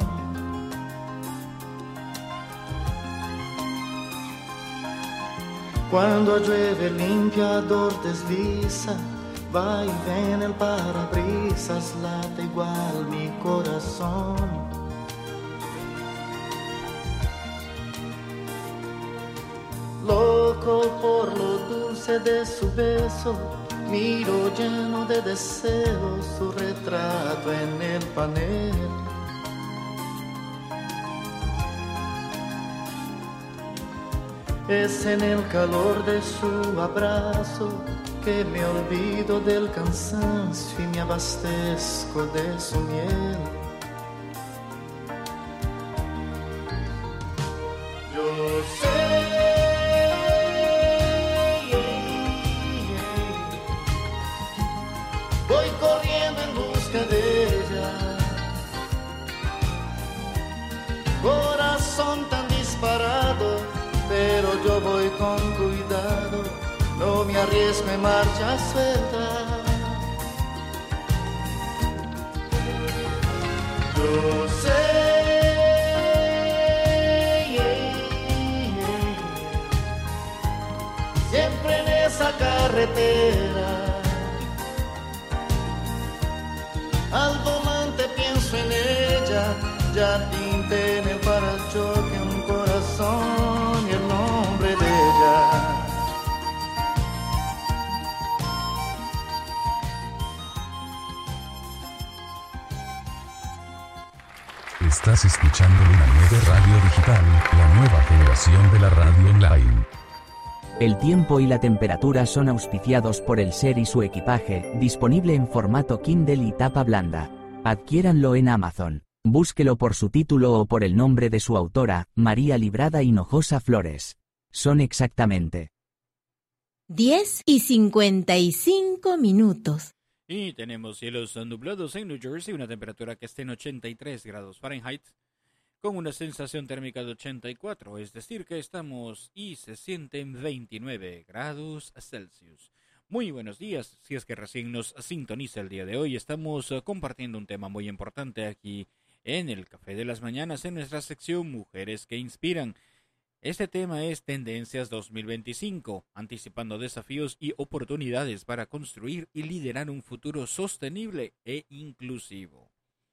Cuando llueve el limpiador desliza, va y ven el parabrisas, late igual mi corazón. Loco por lo dulce de su beso, miro lleno de deseos su retrato en el panel. Es en el calor de su abrazo que me olvido del cansancio y me abastezco de su miel. Yo sé, voy corriendo en busca de ella. Corazón tan disparado, pero yo voy con cuidado, no me arriesgo en marcha suelta. Yo sé, siempre en esa carretera, al volante pienso en ella, ya pinté en el parachoque un corazón y el nombre de ella. Estás escuchando Luna nueve Radio Digital, la nueva generación de la radio online. El tiempo y la temperatura son auspiciados por el Ser y su equipaje, disponible en formato Kindle y tapa blanda. Adquiéranlo en Amazon. Búsquelo por su título o por el nombre de su autora, María Librada Hinojosa Flores. Son exactamente diez y cincuenta y cinco minutos. Y tenemos cielos nublados en New Jersey, una temperatura que está en ochenta y tres grados Fahrenheit, con una sensación térmica de ochenta y cuatro, es decir que estamos y se sienten veintinueve grados Celsius. Muy buenos días, si es que recién nos sintoniza el día de hoy, estamos uh, compartiendo un tema muy importante aquí en el Café de las Mañanas, en nuestra sección Mujeres que Inspiran. Este tema es Tendencias dos mil veinticinco, anticipando desafíos y oportunidades para construir y liderar un futuro sostenible e inclusivo.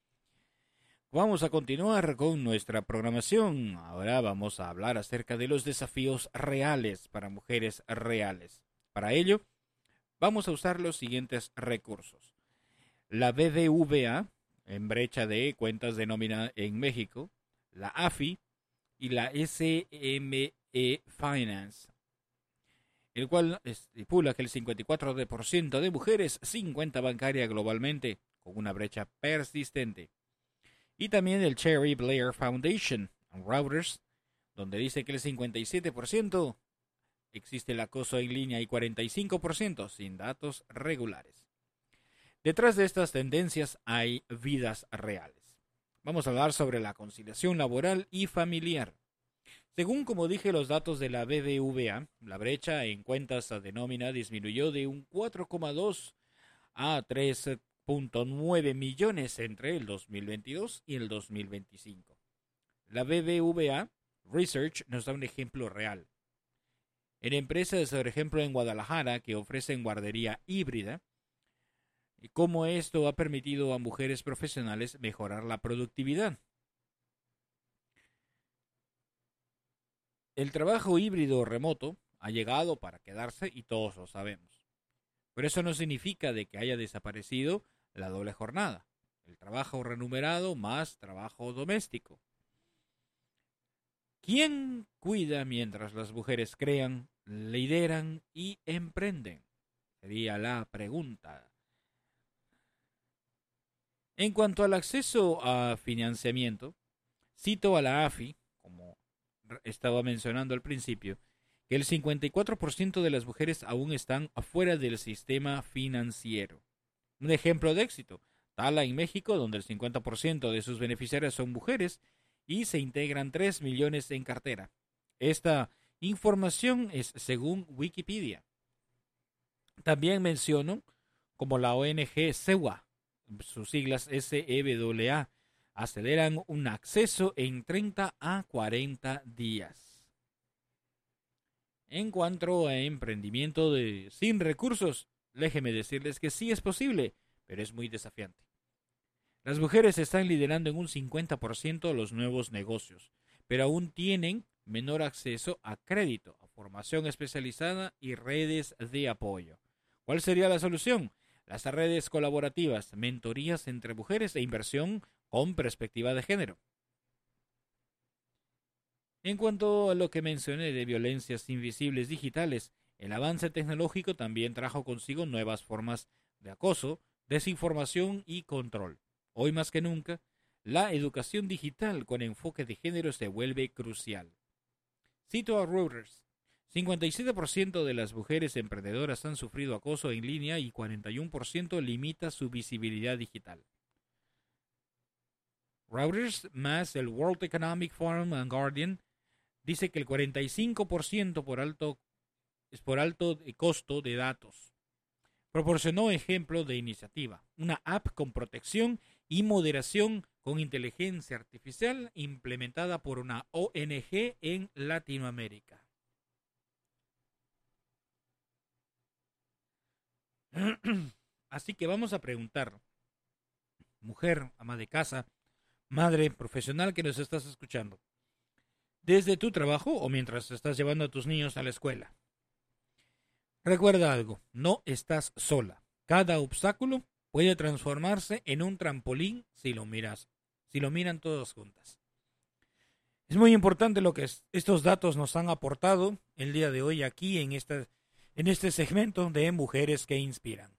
Vamos a continuar con nuestra programación. Ahora vamos a hablar acerca de los desafíos reales para mujeres reales. Para ello, vamos a usar los siguientes recursos. La B B V A, en brecha de cuentas de nómina en México, la A F I y la S M E Finance, el cual estipula que el cincuenta y cuatro por ciento de mujeres sin cuenta bancaria globalmente, con una brecha persistente. Y también el Cherry Blair Foundation, Reuters, donde dice que el cincuenta y siete por ciento existe el acoso en línea y cuarenta y cinco por ciento sin datos regulares. Detrás de estas tendencias hay vidas reales. Vamos a hablar sobre la conciliación laboral y familiar. Según como dije los datos de la B B V A, la brecha en cuentas de nómina disminuyó de un cuatro coma dos a tres punto nueve millones entre el dos mil veintidós y el dos mil veinticinco. La B B V A Research nos da un ejemplo real. En empresas, por ejemplo en Guadalajara, que ofrecen guardería híbrida, y cómo esto ha permitido a mujeres profesionales mejorar la productividad. El trabajo híbrido remoto ha llegado para quedarse y todos lo sabemos. Pero eso no significa de que haya desaparecido la doble jornada, el trabajo remunerado más trabajo doméstico. ¿Quién cuida mientras las mujeres crean, lideran y emprenden? Sería la pregunta. En cuanto al acceso a financiamiento, cito a la A F I, como estaba mencionando al principio, que el cincuenta y cuatro por ciento de las mujeres aún están afuera del sistema financiero. Un ejemplo de éxito, Tala en México, donde el cincuenta por ciento de sus beneficiarias son mujeres y se integran tres millones en cartera. Esta información es según Wikipedia. También menciono como la O N G SEWA, sus siglas S E W A, aceleran un acceso en treinta a cuarenta días. En cuanto a emprendimiento de sin recursos, déjeme decirles que sí es posible, pero es muy desafiante. Las mujeres están liderando en un cincuenta por ciento los nuevos negocios, pero aún tienen menor acceso a crédito, a formación especializada y redes de apoyo. ¿Cuál sería la solución? Las redes colaborativas, mentorías entre mujeres e inversión con perspectiva de género. En cuanto a lo que mencioné de violencias invisibles digitales, el avance tecnológico también trajo consigo nuevas formas de acoso, desinformación y control. Hoy más que nunca, la educación digital con enfoque de género se vuelve crucial. Cito a Reuters. cincuenta y siete por ciento de las mujeres emprendedoras han sufrido acoso en línea y cuarenta y uno por ciento limita su visibilidad digital. Reuters más el World Economic Forum and Guardian dice que el cuarenta y cinco por ciento por alto, es por alto costo de datos. Proporcionó ejemplo de iniciativa, una app con protección y moderación con inteligencia artificial implementada por una O N G en Latinoamérica. Así que vamos a preguntar, mujer, ama de casa, madre, profesional que nos estás escuchando, desde tu trabajo o mientras estás llevando a tus niños a la escuela. Recuerda algo, no estás sola. Cada obstáculo puede transformarse en un trampolín si lo miras, si lo miran todas juntas. Es muy importante lo que es, estos datos nos han aportado el día de hoy aquí en esta, en este segmento de Mujeres que Inspiran.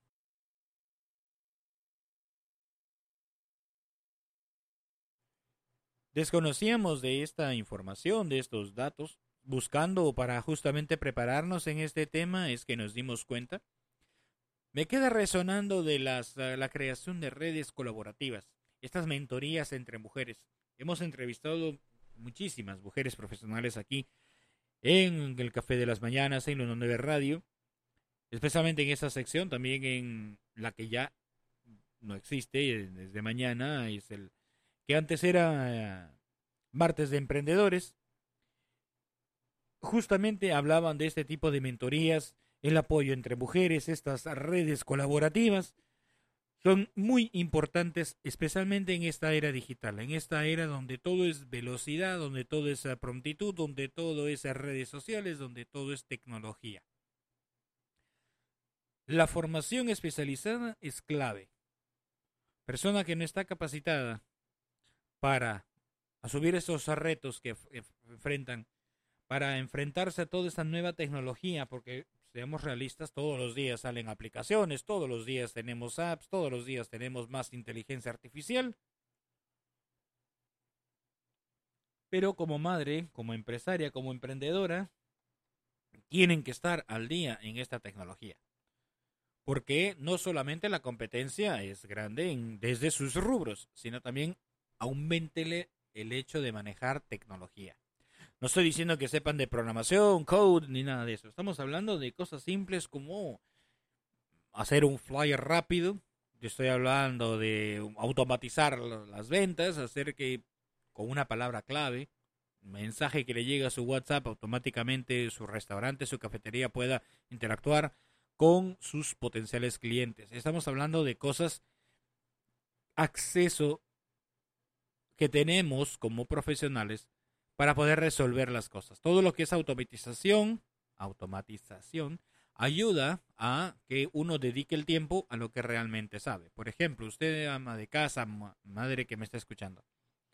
Desconocíamos de esta información, de estos datos, buscando para justamente prepararnos en este tema, es que nos dimos cuenta. Me queda resonando de las, la creación de redes colaborativas, estas mentorías entre mujeres. Hemos entrevistado muchísimas mujeres profesionales aquí en el Café de las Mañanas, en Luna nueve Radio, especialmente en esa sección, también en la que ya no existe desde mañana, es el que antes era eh, Martes de Emprendedores. Justamente hablaban de este tipo de mentorías, el apoyo entre mujeres, estas redes colaborativas son muy importantes, especialmente en esta era digital, en esta era donde todo es velocidad, donde todo es prontitud, donde todo es redes sociales, donde todo es tecnología. La formación especializada es clave. Persona que no está capacitada para asumir esos retos que enfrentan, para enfrentarse a toda esta nueva tecnología, porque seamos realistas, todos los días salen aplicaciones, todos los días tenemos apps, todos los días tenemos más inteligencia artificial. Pero como madre, como empresaria, como emprendedora, tienen que estar al día en esta tecnología. Porque no solamente la competencia es grande en, desde sus rubros, sino también auméntele el hecho de manejar tecnología. No estoy diciendo que sepan de programación, code, ni nada de eso. Estamos hablando de cosas simples como hacer un flyer rápido. Yo estoy hablando de automatizar las ventas, hacer que con una palabra clave, un mensaje que le llegue a su WhatsApp, automáticamente su restaurante, su cafetería pueda interactuar con sus potenciales clientes. Estamos hablando de cosas, acceso que tenemos como profesionales para poder resolver las cosas. Todo lo que es automatización, automatización, ayuda a que uno dedique el tiempo a lo que realmente sabe. Por ejemplo, usted, ama de casa, madre que me está escuchando,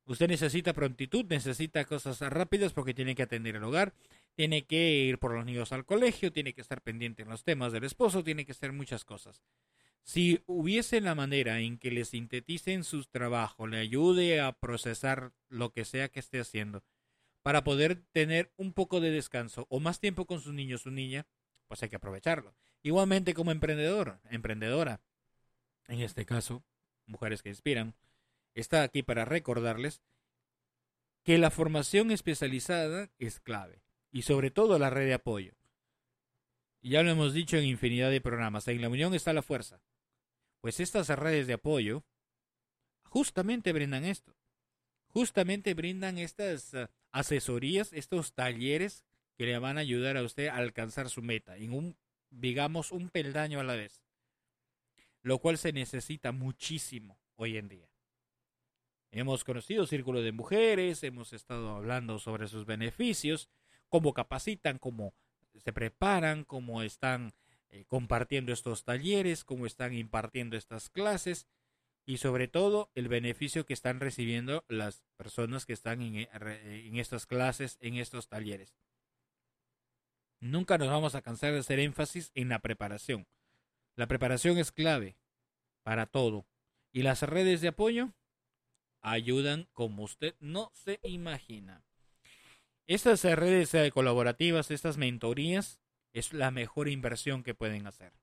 Usted necesita prontitud, necesita cosas rápidas porque tiene que atender el hogar, tiene que ir por los niños al colegio, tiene que estar pendiente en los temas del esposo, tiene que hacer muchas cosas. Si hubiese la manera en que le sinteticen su trabajo, le ayude a procesar lo que sea que esté haciendo, para poder tener un poco de descanso o más tiempo con sus niños o su niña, pues hay que aprovecharlo. Igualmente como emprendedor, emprendedora, en este caso, mujeres que inspiran, está aquí para recordarles que la formación especializada es clave y sobre todo la red de apoyo. Ya lo hemos dicho en infinidad de programas, en la unión está la fuerza. Pues estas redes de apoyo justamente brindan esto. Justamente brindan estas uh, asesorías, estos talleres que le van a ayudar a usted a alcanzar su meta en un, digamos, un peldaño a la vez. Lo cual se necesita muchísimo hoy en día. Hemos conocido Círculo de Mujeres, hemos estado hablando sobre sus beneficios, cómo capacitan, cómo se preparan, cómo están eh, compartiendo estos talleres, cómo están impartiendo estas clases y sobre todo el beneficio que están recibiendo las personas que están en, en estas clases, en estos talleres. Nunca nos vamos a cansar de hacer énfasis en la preparación. La preparación es clave para todo y las redes de apoyo ayudan como usted no se imagina. Estas redes eh, colaborativas, estas mentorías, es la mejor inversión que pueden hacer.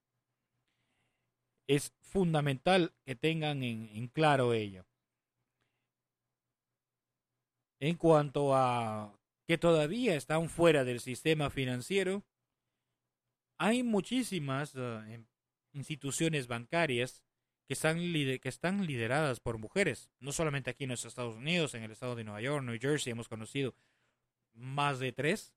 Es fundamental que tengan en, en claro ello. En cuanto a que todavía están fuera del sistema financiero, hay muchísimas uh, instituciones bancarias que están, que están lideradas por mujeres. No solamente aquí en los Estados Unidos, en el estado de Nueva York, New Jersey, hemos conocido más de tres.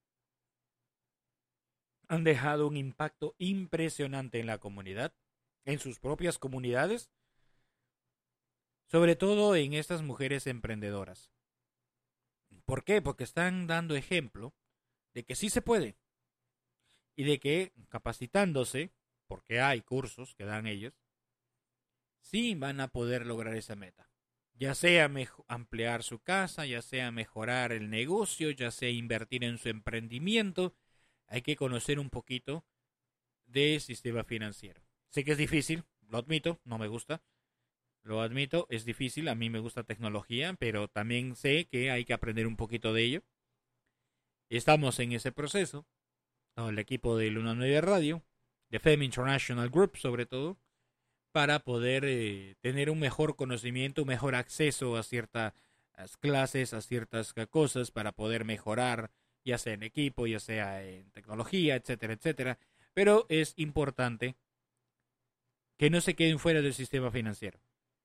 Han dejado un impacto impresionante en la comunidad, en sus propias comunidades, sobre todo en estas mujeres emprendedoras. ¿Por qué? Porque están dando ejemplo de que sí se puede y de que capacitándose, porque hay cursos que dan ellos, sí van a poder lograr esa meta. Ya sea ampliar su casa, ya sea mejorar el negocio, ya sea invertir en su emprendimiento, hay que conocer un poquito del sistema financiero. Sé que es difícil, lo admito, no me gusta. Lo admito, es difícil, a mí me gusta tecnología, pero también sé que hay que aprender un poquito de ello. Estamos en ese proceso, ¿no? El equipo de Luna nueve Radio, de F E M International Group sobre todo, para poder eh, tener un mejor conocimiento, un mejor acceso a ciertas clases, a ciertas cosas, para poder mejorar, ya sea en equipo, ya sea en tecnología, etcétera, etcétera. Pero es importante que no se queden fuera del sistema financiero.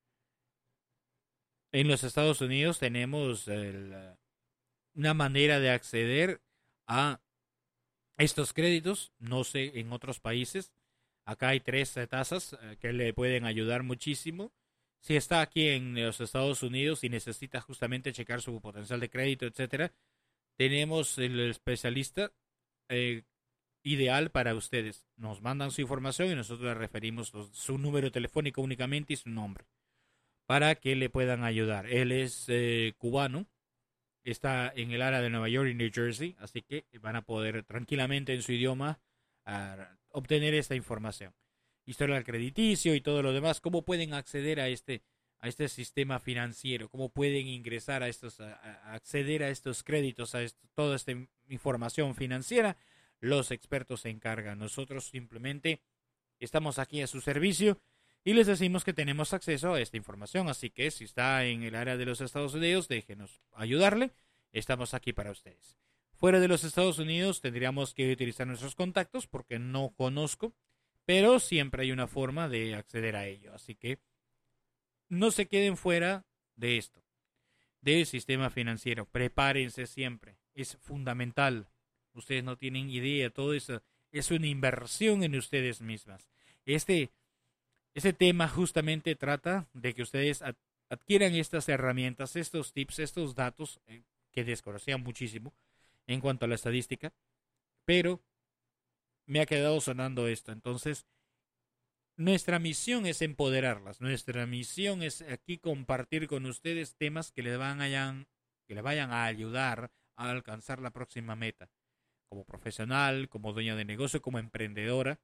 En los Estados Unidos tenemos el, una manera de acceder a estos créditos, no sé, en otros países. Acá hay tres tasas que le pueden ayudar muchísimo. Si está aquí en los Estados Unidos y necesita justamente checar su potencial de crédito, etcétera, tenemos el especialista eh, ideal para ustedes. Nos mandan su información y nosotros le referimos los, su número telefónico únicamente y su nombre, para que le puedan ayudar. Él es eh, cubano, está en el área de Nueva York y New Jersey, así que van a poder tranquilamente en su idioma uh, obtener esta información. Historial crediticio y todo lo demás, cómo pueden acceder a este, a este sistema financiero, cómo pueden ingresar a estos, a, a acceder a estos créditos, a esto, toda esta información financiera. Los expertos se encargan. Nosotros simplemente estamos aquí a su servicio y les decimos que tenemos acceso a esta información, así que si está en el área de los Estados Unidos, déjenos ayudarle, estamos aquí para ustedes. Fuera de los Estados Unidos tendríamos que utilizar nuestros contactos porque no conozco, pero siempre hay una forma de acceder a ello, así que no se queden fuera de esto, del sistema financiero, prepárense siempre, es fundamental, ustedes no tienen idea, todo eso es una inversión en ustedes mismas. Este Este tema justamente trata de que ustedes adquieran estas herramientas, estos tips, estos datos eh, que desconocían muchísimo en cuanto a la estadística, pero me ha quedado sonando esto. Entonces, nuestra misión es empoderarlas. Nuestra misión es aquí compartir con ustedes temas que les van a, que les vayan a ayudar a alcanzar la próxima meta. Como profesional, como dueña de negocio, como emprendedora,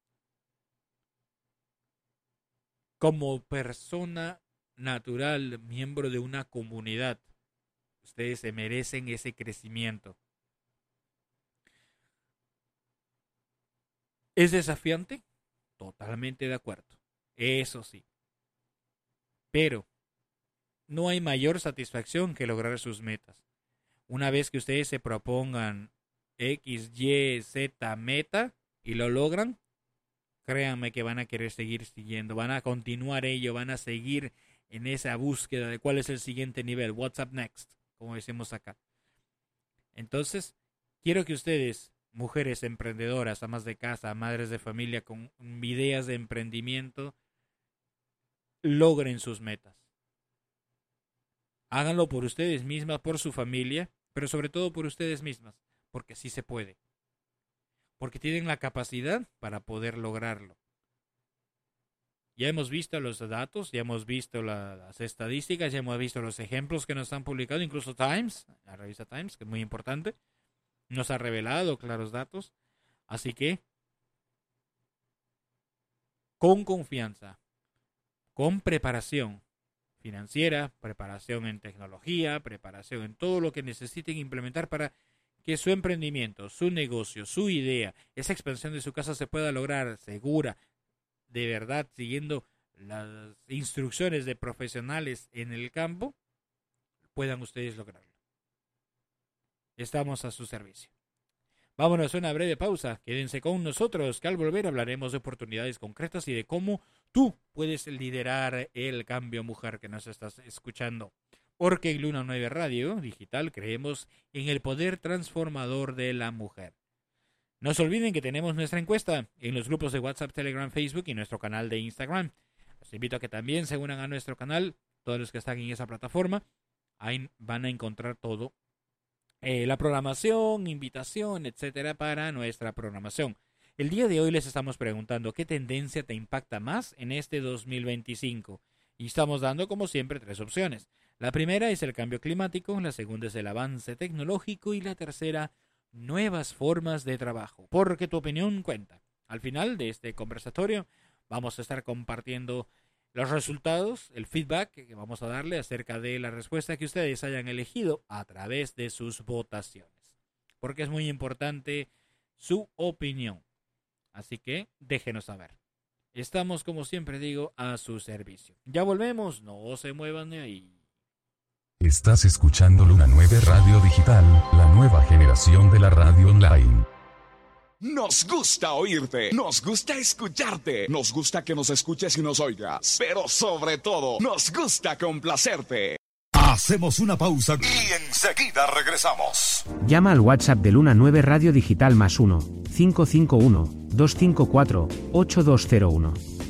como persona natural, miembro de una comunidad. Ustedes se merecen ese crecimiento. ¿Es desafiante? Totalmente de acuerdo. Eso sí. Pero no hay mayor satisfacción que lograr sus metas. Una vez que ustedes se propongan X, Y, Z meta y lo logran, créanme que van a querer seguir siguiendo, van a continuar ello, van a seguir en esa búsqueda de cuál es el siguiente nivel, what's up next, como decimos acá. Entonces, quiero que ustedes, mujeres emprendedoras, amas de casa, madres de familia con ideas de emprendimiento, logren sus metas. Háganlo por ustedes mismas, por su familia, pero sobre todo por ustedes mismas, porque sí se puede. Porque tienen la capacidad para poder lograrlo. Ya hemos visto los datos, ya hemos visto la, las estadísticas, ya hemos visto los ejemplos que nos han publicado, incluso Times, la revista Times, que es muy importante, nos ha revelado claros datos. Así que, con confianza, con preparación financiera, preparación en tecnología, preparación en todo lo que necesiten implementar para que su emprendimiento, su negocio, su idea, esa expansión de su casa se pueda lograr segura, de verdad, siguiendo las instrucciones de profesionales en el campo, puedan ustedes lograrlo. Estamos a su servicio. Vámonos a una breve pausa. Quédense con nosotros, que al volver hablaremos de oportunidades concretas y de cómo tú puedes liderar el cambio, mujer que nos estás escuchando. Porque en Luna nueve Radio Digital creemos en el poder transformador de la mujer. No se olviden que tenemos nuestra encuesta en los grupos de WhatsApp, Telegram, Facebook y nuestro canal de Instagram. Los invito a que también se unan a nuestro canal. Todos los que están en esa plataforma, ahí van a encontrar todo. Eh, la programación, invitación, etcétera, para nuestra programación. El día de hoy les estamos preguntando qué tendencia te impacta más en este dos mil veinticinco. Y estamos dando, como siempre, tres opciones. La primera es el cambio climático, la segunda es el avance tecnológico y la tercera, nuevas formas de trabajo. Porque tu opinión cuenta. Al final de este conversatorio vamos a estar compartiendo los resultados, el feedback que vamos a darle acerca de la respuesta que ustedes hayan elegido a través de sus votaciones. Porque es muy importante su opinión. Así que déjenos saber. Estamos, como siempre digo, a su servicio. Ya volvemos, no se muevan de ahí. Estás escuchando Luna nueve Radio Digital, la nueva generación de la radio online. Nos gusta oírte, nos gusta escucharte, nos gusta que nos escuches y nos oigas, pero sobre todo, nos gusta complacerte. Hacemos una pausa y enseguida regresamos. Llama al WhatsApp de Luna nueve Radio Digital más uno, cinco cinco uno, dos cinco cuatro, ocho dos cero uno.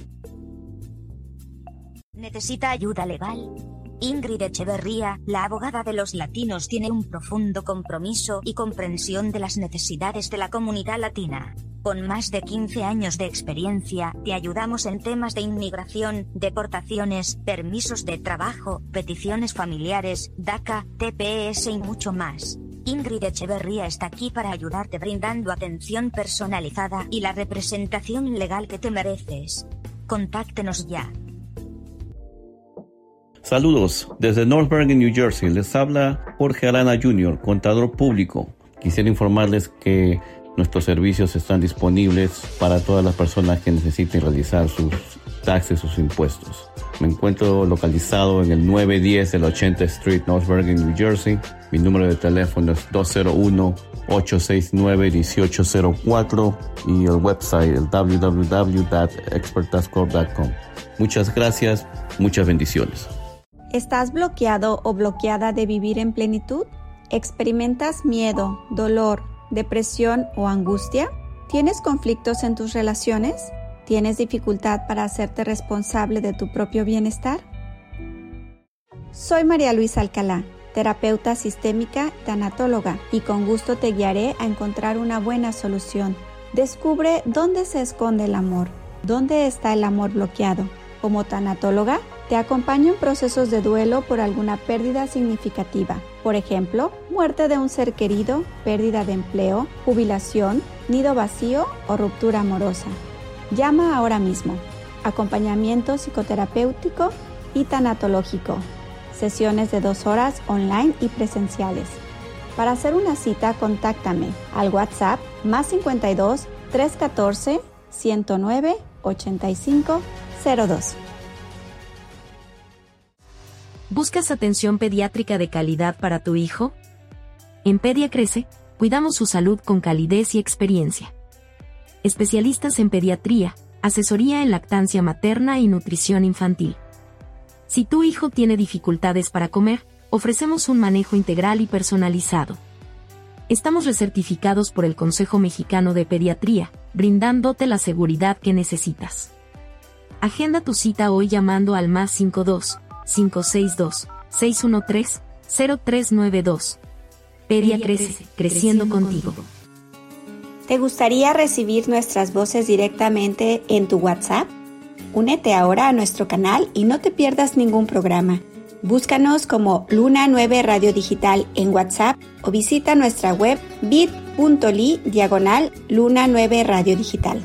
¿Necesita ayuda legal? Ingrid Echeverría, la abogada de los latinos, tiene un profundo compromiso y comprensión de las necesidades de la comunidad latina. Con más de quince años de experiencia, te ayudamos en temas de inmigración, deportaciones, permisos de trabajo, peticiones familiares, DACA, T P S y mucho más. Ingrid Echeverría está aquí para ayudarte brindando atención personalizada y la representación legal que te mereces. Contáctenos ya. Saludos, desde North Bergen, New Jersey, les habla Jorge Arana junior, contador público. Quisiera informarles que nuestros servicios están disponibles para todas las personas que necesiten realizar sus taxes, sus impuestos. Me encuentro localizado en el nueve diez de la ochenta Street, North Bergen, New Jersey. Mi número de teléfono es dos cero uno, ocho seis nueve, uno ocho cero cuatro y el website el w w w punto expert tax corp punto com. Muchas gracias, muchas bendiciones. ¿Estás bloqueado o bloqueada de vivir en plenitud? ¿Experimentas miedo, dolor, depresión o angustia? ¿Tienes conflictos en tus relaciones? ¿Tienes dificultad para hacerte responsable de tu propio bienestar? Soy María Luisa Alcalá, terapeuta sistémica, tanatóloga, y con gusto te guiaré a encontrar una buena solución. Descubre dónde se esconde el amor. ¿Dónde está el amor bloqueado? Como tanatóloga, te acompaño en procesos de duelo por alguna pérdida significativa. Por ejemplo, muerte de un ser querido, pérdida de empleo, jubilación, nido vacío o ruptura amorosa. Llama ahora mismo. Acompañamiento psicoterapéutico y tanatológico. Sesiones de dos horas online y presenciales. Para hacer una cita, contáctame al WhatsApp más cincuenta y dos, trescientos catorce, ciento nueve, ochenta y cinco cero dos. ¿Buscas atención pediátrica de calidad para tu hijo? En Pedia Crece, cuidamos su salud con calidez y experiencia. Especialistas en pediatría, asesoría en lactancia materna y nutrición infantil. Si tu hijo tiene dificultades para comer, ofrecemos un manejo integral y personalizado. Estamos recertificados por el Consejo Mexicano de Pediatría, brindándote la seguridad que necesitas. Agenda tu cita hoy llamando al más cincuenta y dos, cinco seis dos, seis uno tres, cero tres nueve dos. Pedia Crece, creciendo contigo. ¿Te gustaría recibir nuestras voces directamente en tu WhatsApp? Únete ahora a nuestro canal y no te pierdas ningún programa. Búscanos como Luna nueve Radio Digital en WhatsApp o visita nuestra web bit.ly diagonal Luna nueve Radio Digital.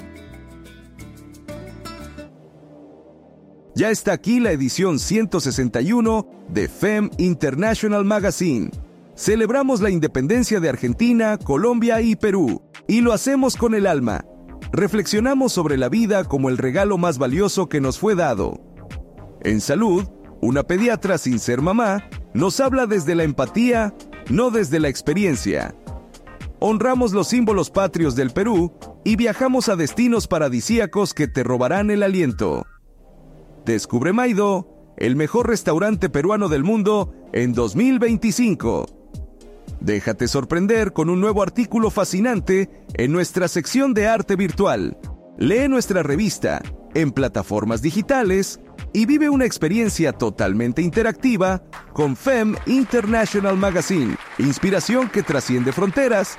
Ya está aquí la edición ciento sesenta y uno de F E M International Magazine. Celebramos la independencia de Argentina, Colombia y Perú, y lo hacemos con el alma. Reflexionamos sobre la vida como el regalo más valioso que nos fue dado. En salud, una pediatra sin ser mamá nos habla desde la empatía, no desde la experiencia. Honramos los símbolos patrios del Perú y viajamos a destinos paradisíacos que te robarán el aliento. Descubre Maido, el mejor restaurante peruano del mundo en dos mil veinticinco. Déjate sorprender con un nuevo artículo fascinante en nuestra sección de arte virtual. Lee nuestra revista en plataformas digitales y vive una experiencia totalmente interactiva con F E M International Magazine, inspiración que trasciende fronteras.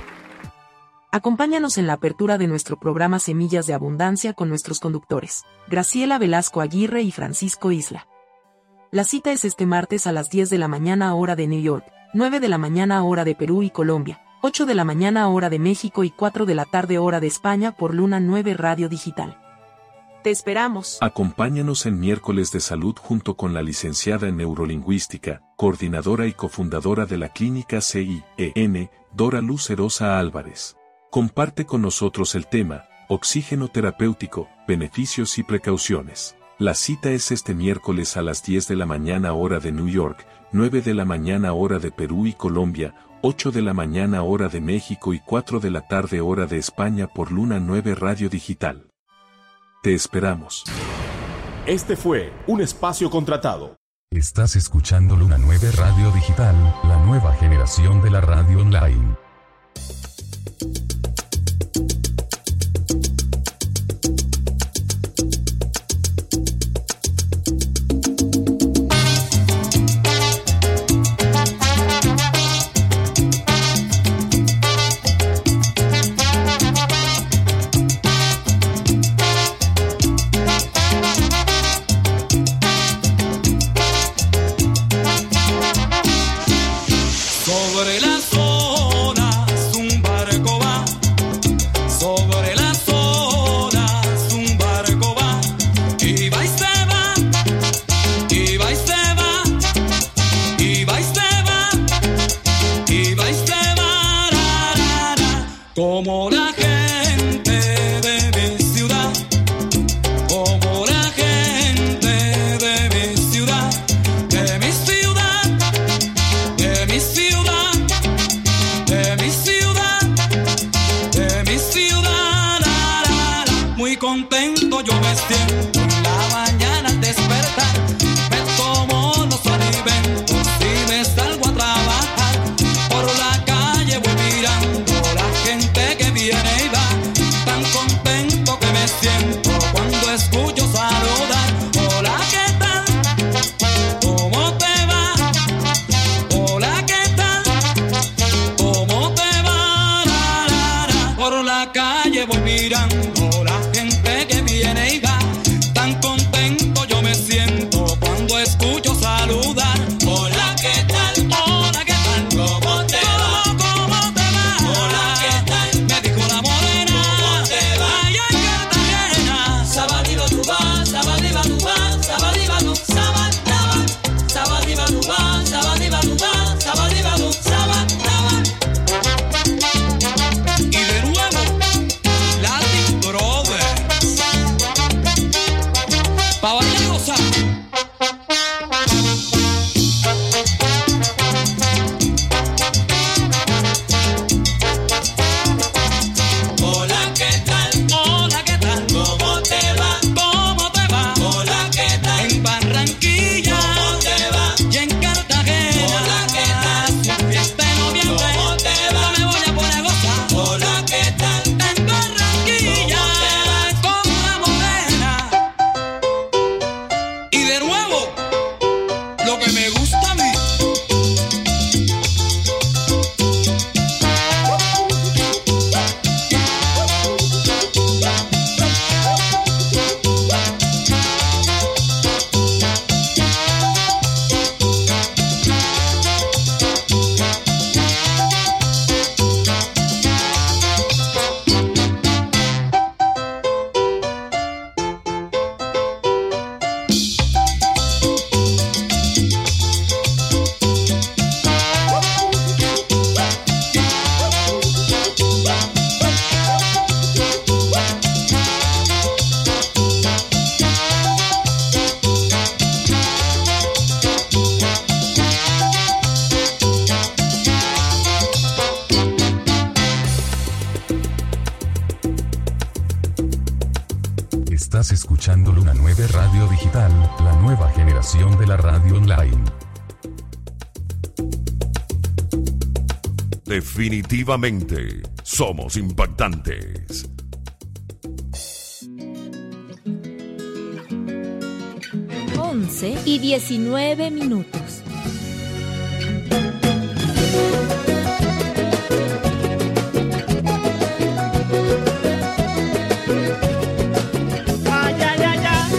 Acompáñanos en la apertura de nuestro programa Semillas de Abundancia con nuestros conductores, Graciela Velasco Aguirre y Francisco Isla. La cita es este martes a las diez de la mañana hora de New York, nueve de la mañana hora de Perú y Colombia, ocho de la mañana hora de México y cuatro de la tarde hora de España por Luna nueve Radio Digital. Te esperamos. Acompáñanos en Miércoles de Salud junto con la licenciada en Neurolingüística, coordinadora y cofundadora de la Clínica C I E N, Dora Luz Erosa Álvarez. Comparte con nosotros el tema, Oxígeno terapéutico, beneficios y precauciones. La cita es este miércoles a las diez de la mañana hora de New York, nueve de la mañana hora de Perú y Colombia, ocho de la mañana hora de México y cuatro de la tarde hora de España por Luna nueve Radio Digital. Te esperamos. Este fue un espacio contratado. Estás escuchando Luna nueve Radio Digital, la nueva generación de la radio online. Sobre las olas, un Estás escuchando Luna nueve Radio Digital, la nueva generación de la radio online. Definitivamente, somos impactantes. once y diecinueve minutos. Ay, ay, ay, ay.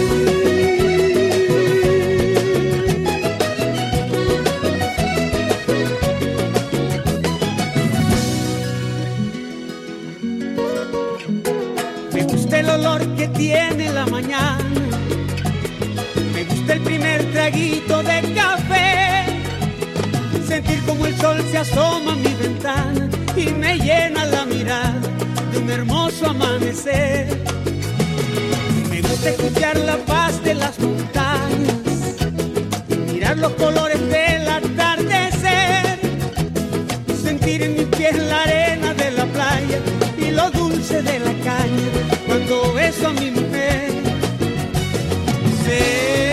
Me gusta el olor que tiene la mañana. Me gusta el primer traguito de café. Sentir como el sol se asoma a mi ventana y me llena la mirada de un hermoso amanecer. Me gusta escuchar la paz de las montañas, mirar los colores del atardecer, sentir en mis pies la arena de la playa y lo dulce de la caña cuando beso a mi mujer. Sé,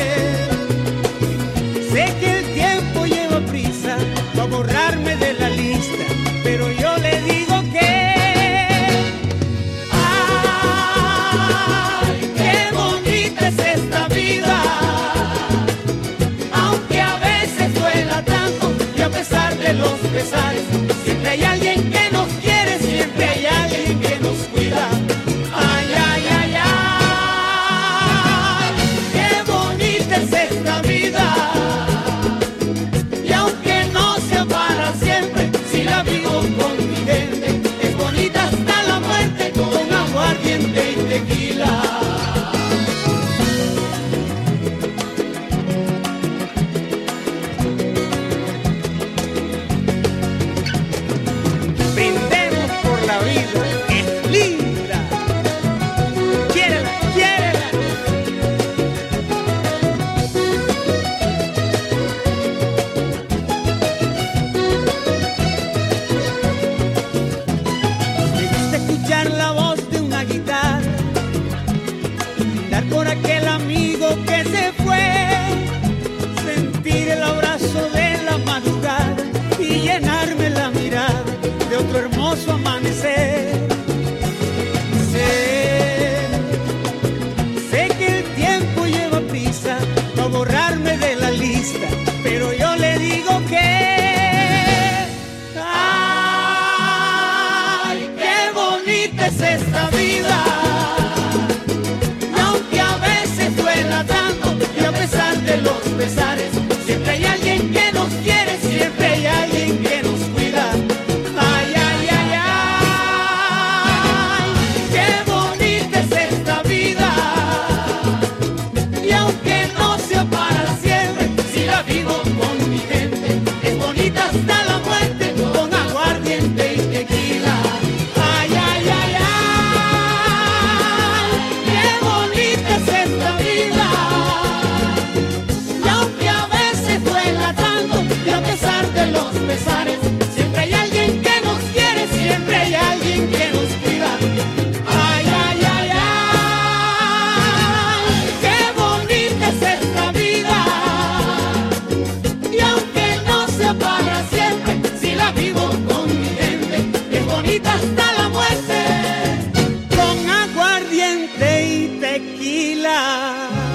sé que el tiempo lleva prisa para borrarme de la lista, pero yo le digo que ay, qué bonita es esta vida, aunque a veces duela tanto y a pesar de los pesares, siempre hay alguien que nos quiere, siempre hay alguien que nos cuida. Ay, ay, ay, ay, qué bonita es esta vida, y aunque no sea para siempre, si la vivo con mi gente, es bonita hasta la muerte con aguardiente y tequila. Brindemos por la vida, es linda. Quiérela, quiérela. Me gusta escuchar la voz de una guitarra, andar por aquel amigo que se fue, sentir el abrazo de la madrugada y llenarme la mirada de otro hermoso amanecer. Sé, sé que el tiempo lleva prisa para borrarme de la lista, pero yo le digo que ay, qué bonita es esta vida, y aunque a veces duela tanto y a pesar de los pesares, siempre hay alguien que nos quiere, siempre hay alguien que nos cuida. Ay, ay, ay, ay, qué bonita es esta vida, y aunque no sea para siempre, si la vivo con mi gente, es bonita hasta la muerte con aguardiente y tequila. Ay, ay, ay, ay, qué bonita es esta vida, y aunque a veces duela tanto y a pesar de los pesares, siempre hay alguien que nos quiere, siempre hay alguien que nos cuida. Ay, ay, ay, ay, qué bonita es esta vida, y aunque no sea para siempre, si la vivo con mi gente, es bonita hasta la muerte con aguardiente y tequila.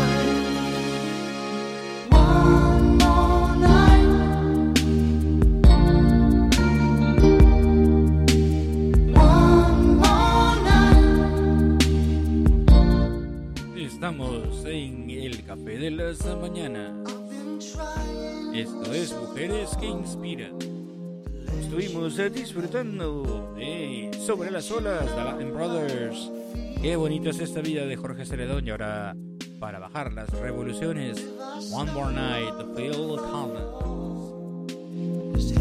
Estamos en el Café de las Mañanas. Esto es Mujeres que Inspiran. Estuvimos eh, disfrutando de Sobre las Olas de Latin Brothers. Qué bonita es esta vida de Jorge Celedón. Y ahora, para bajar las revoluciones, One More Night de Phil Collins.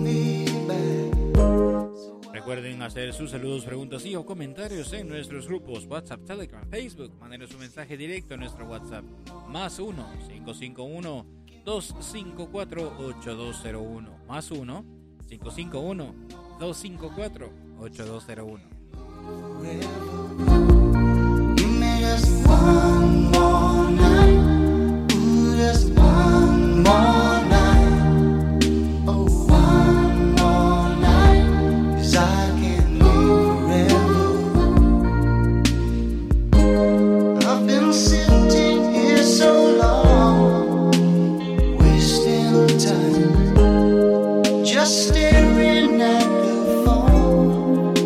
Recuerden hacer sus saludos, preguntas y o comentarios en nuestros grupos WhatsApp, Telegram, Facebook. Mándenos un mensaje directo a nuestro WhatsApp más uno cinco cinco uno dos cinco cuatro ocho dos cero uno más uno cinco cinco uno dos cinco cuatro ocho dos cero uno. Just one staring at the phone,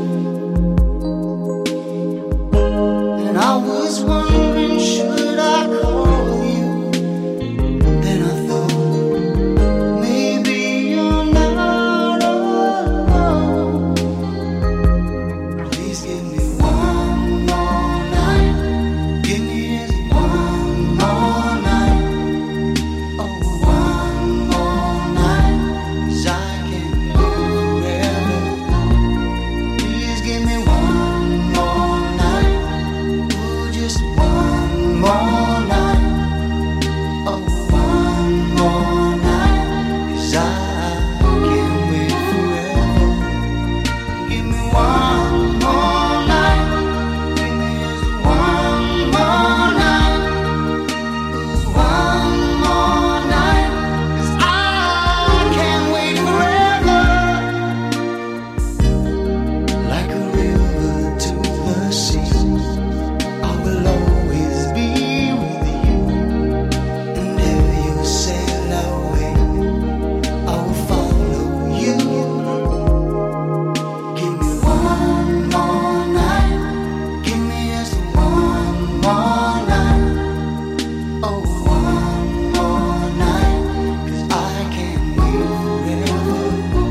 and I was wondering, should I call you? Then I thought, maybe you're not alone. Please give me one more night. Give me just one more night. Oh, one more night. 'Cause I can't live forever. Please give me one more night. Oh, just one more night. Oh, one more night. 'Cause I can't wait forever. Give me one more night. Give me just one more night. Ooh, one more night. 'Cause I can't wait forever. Like a river to the sea, I will always be with you. And if you sail away, I will follow you. Give me one more night. Give me just one more night. Oh, one more night. 'Cause I can't wait forever.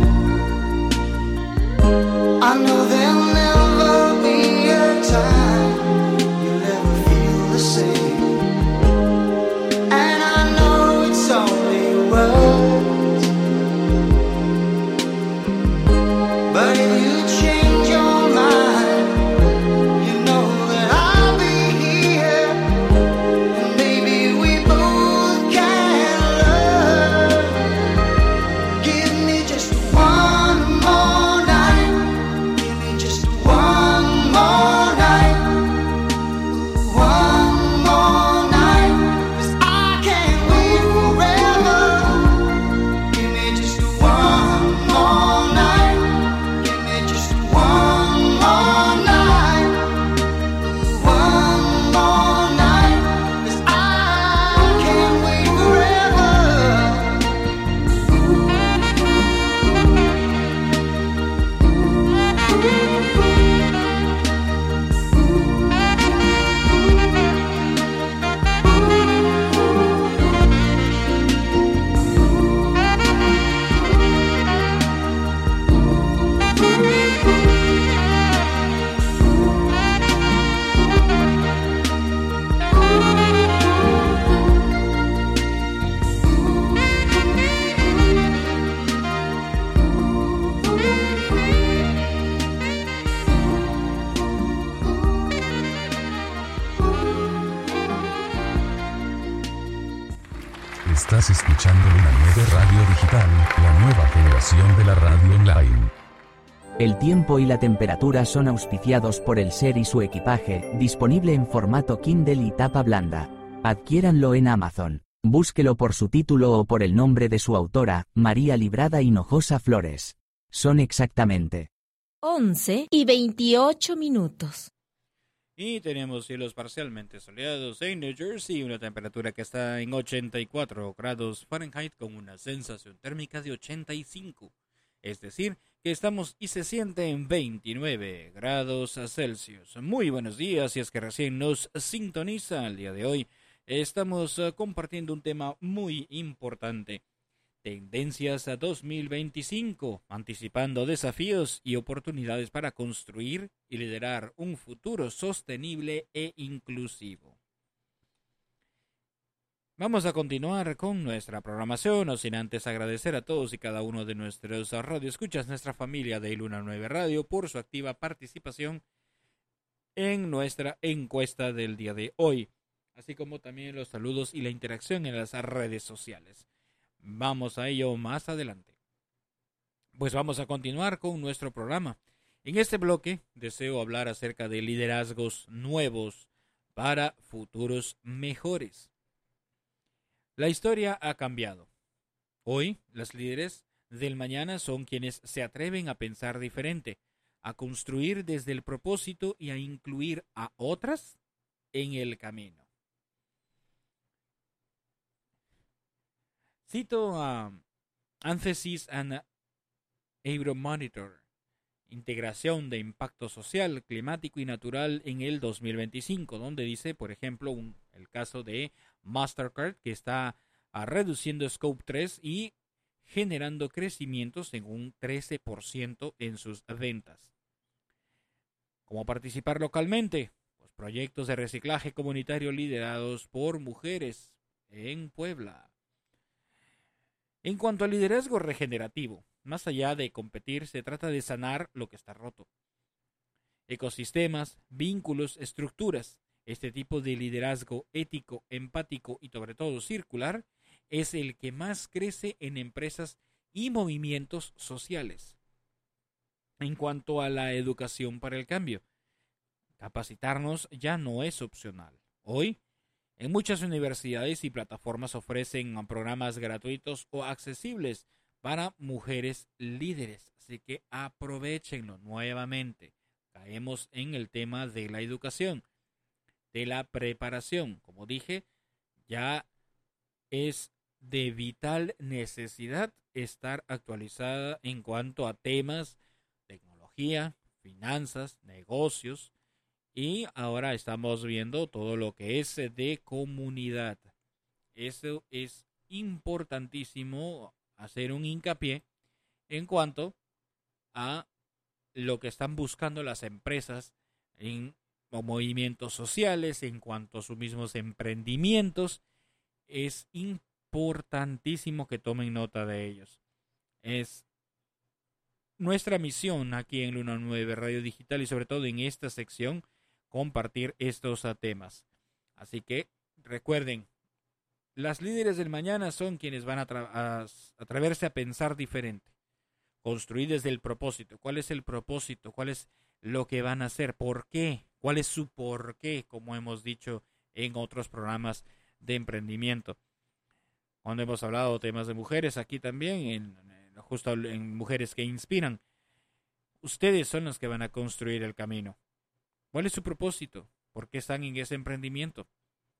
I know there'll never be a time you'll ever feel the same. And I know it's only words, but if you change your mind, you know that I'll be here. And maybe we both can learn. Give me just one more night. Give me just one more night. Ooh, one more night. 'Cause I can't wait forever. Give me just one more night. Give me just one more night. Ooh, one more night. 'Cause I can't wait forever. Estás escuchando Luna nueve Radio Digital, la nueva generación de la radio online. El tiempo y la temperatura son auspiciados por el Ser y su equipaje, disponible en formato Kindle y tapa blanda. Adquiéranlo en Amazon. Búsquelo por su título o por el nombre de su autora, María Librada Hinojosa Flores. Son exactamente once y veintiocho minutos. Y tenemos cielos parcialmente soleados en New Jersey, una temperatura que está en ochenta y cuatro grados Fahrenheit con una sensación térmica de ochenta y cinco. Es decir, que estamos y se siente en veintinueve grados Celsius. Muy buenos días, si es que recién nos sintoniza el día de hoy. Estamos uh, compartiendo un tema muy importante. Tendencias a dos mil veinticinco, anticipando desafíos y oportunidades para construir y liderar un futuro sostenible e inclusivo. Vamos a continuar con nuestra programación, no sin antes agradecer a todos y cada uno de nuestros radioescuchas, nuestra familia de Luna nueve Radio, por su activa participación en nuestra encuesta del día de hoy, así como también los saludos y la interacción en las redes sociales. Vamos a ello más adelante. Pues vamos a continuar con nuestro programa. En este bloque deseo hablar acerca de liderazgos nuevos para futuros mejores. La historia ha cambiado. Hoy, los líderes del mañana son quienes se atreven a pensar diferente, a construir desde el propósito y a incluir a otras en el camino. Cito a Anthesis and Euromonitor, integración de impacto social, climático y natural en el dos mil veinticinco, donde dice, por ejemplo, un, el caso de Mastercard, que está a, reduciendo Scope tres y generando crecimientos en un trece por ciento en sus ventas. ¿Cómo participar localmente? Pues proyectos de reciclaje comunitario liderados por mujeres en Puebla. En cuanto al liderazgo regenerativo, más allá de competir, se trata de sanar lo que está roto. Ecosistemas, vínculos, estructuras. Este tipo de liderazgo ético, empático y sobre todo circular es el que más crece en empresas y movimientos sociales. En cuanto a la educación para el cambio, capacitarnos ya no es opcional. Hoy, en muchas universidades y plataformas ofrecen programas gratuitos o accesibles para mujeres líderes, así que aprovechenlo nuevamente. Caemos en el tema de la educación, de la preparación. Como dije, ya es de vital necesidad estar actualizada en cuanto a temas, tecnología, finanzas, negocios, y ahora estamos viendo todo lo que es de comunidad. Eso es importantísimo hacer un hincapié en cuanto a lo que están buscando las empresas en movimientos sociales, en cuanto a sus mismos emprendimientos. Es importantísimo que tomen nota de ellos. Es nuestra misión aquí en Luna nueve Radio Digital y sobre todo en esta sección compartir estos temas. Así que recuerden, las líderes del mañana son quienes van a, a atreverse a pensar diferente, construir desde el propósito. ¿Cuál es el propósito? ¿Cuál es lo que van a hacer? ¿Por qué? ¿Cuál es su por qué? Como hemos dicho en otros programas de emprendimiento. Cuando hemos hablado de temas de mujeres, aquí también, en, en, justo en Mujeres que Inspiran, ustedes son los que van a construir el camino. ¿Cuál es su propósito? ¿Por qué están en ese emprendimiento?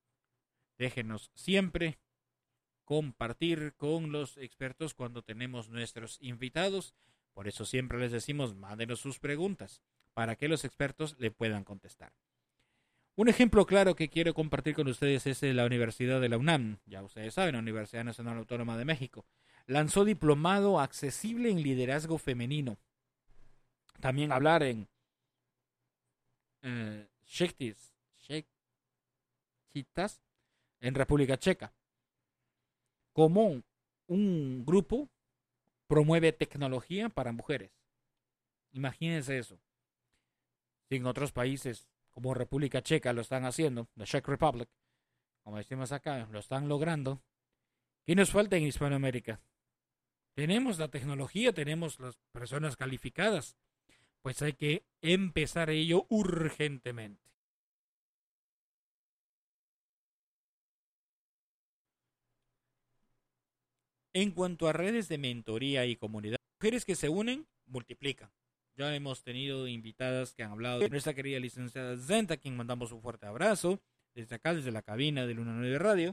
Déjenos siempre compartir con los expertos cuando tenemos nuestros invitados. Por eso siempre les decimos, mándenos sus preguntas para que los expertos le puedan contestar. Un ejemplo claro que quiero compartir con ustedes es la Universidad de la UNAM. Ya ustedes saben, la Universidad Nacional Autónoma de México lanzó diplomado accesible en liderazgo femenino. También hablar en eh, Shektis, Shekitas, en República Checa. Como un grupo promueve tecnología para mujeres. Imagínense eso. Si en otros países como República Checa lo están haciendo, the Czech Republic, como decimos acá, lo están logrando, ¿qué nos falta en Hispanoamérica? Tenemos la tecnología, tenemos las personas calificadas, pues hay que empezar ello urgentemente. En cuanto a redes de mentoría y comunidad, mujeres que se unen, multiplican. Ya hemos tenido invitadas que han hablado de nuestra querida licenciada Zenta, a quien mandamos un fuerte abrazo, desde acá, desde la cabina de Luna nueve Radio.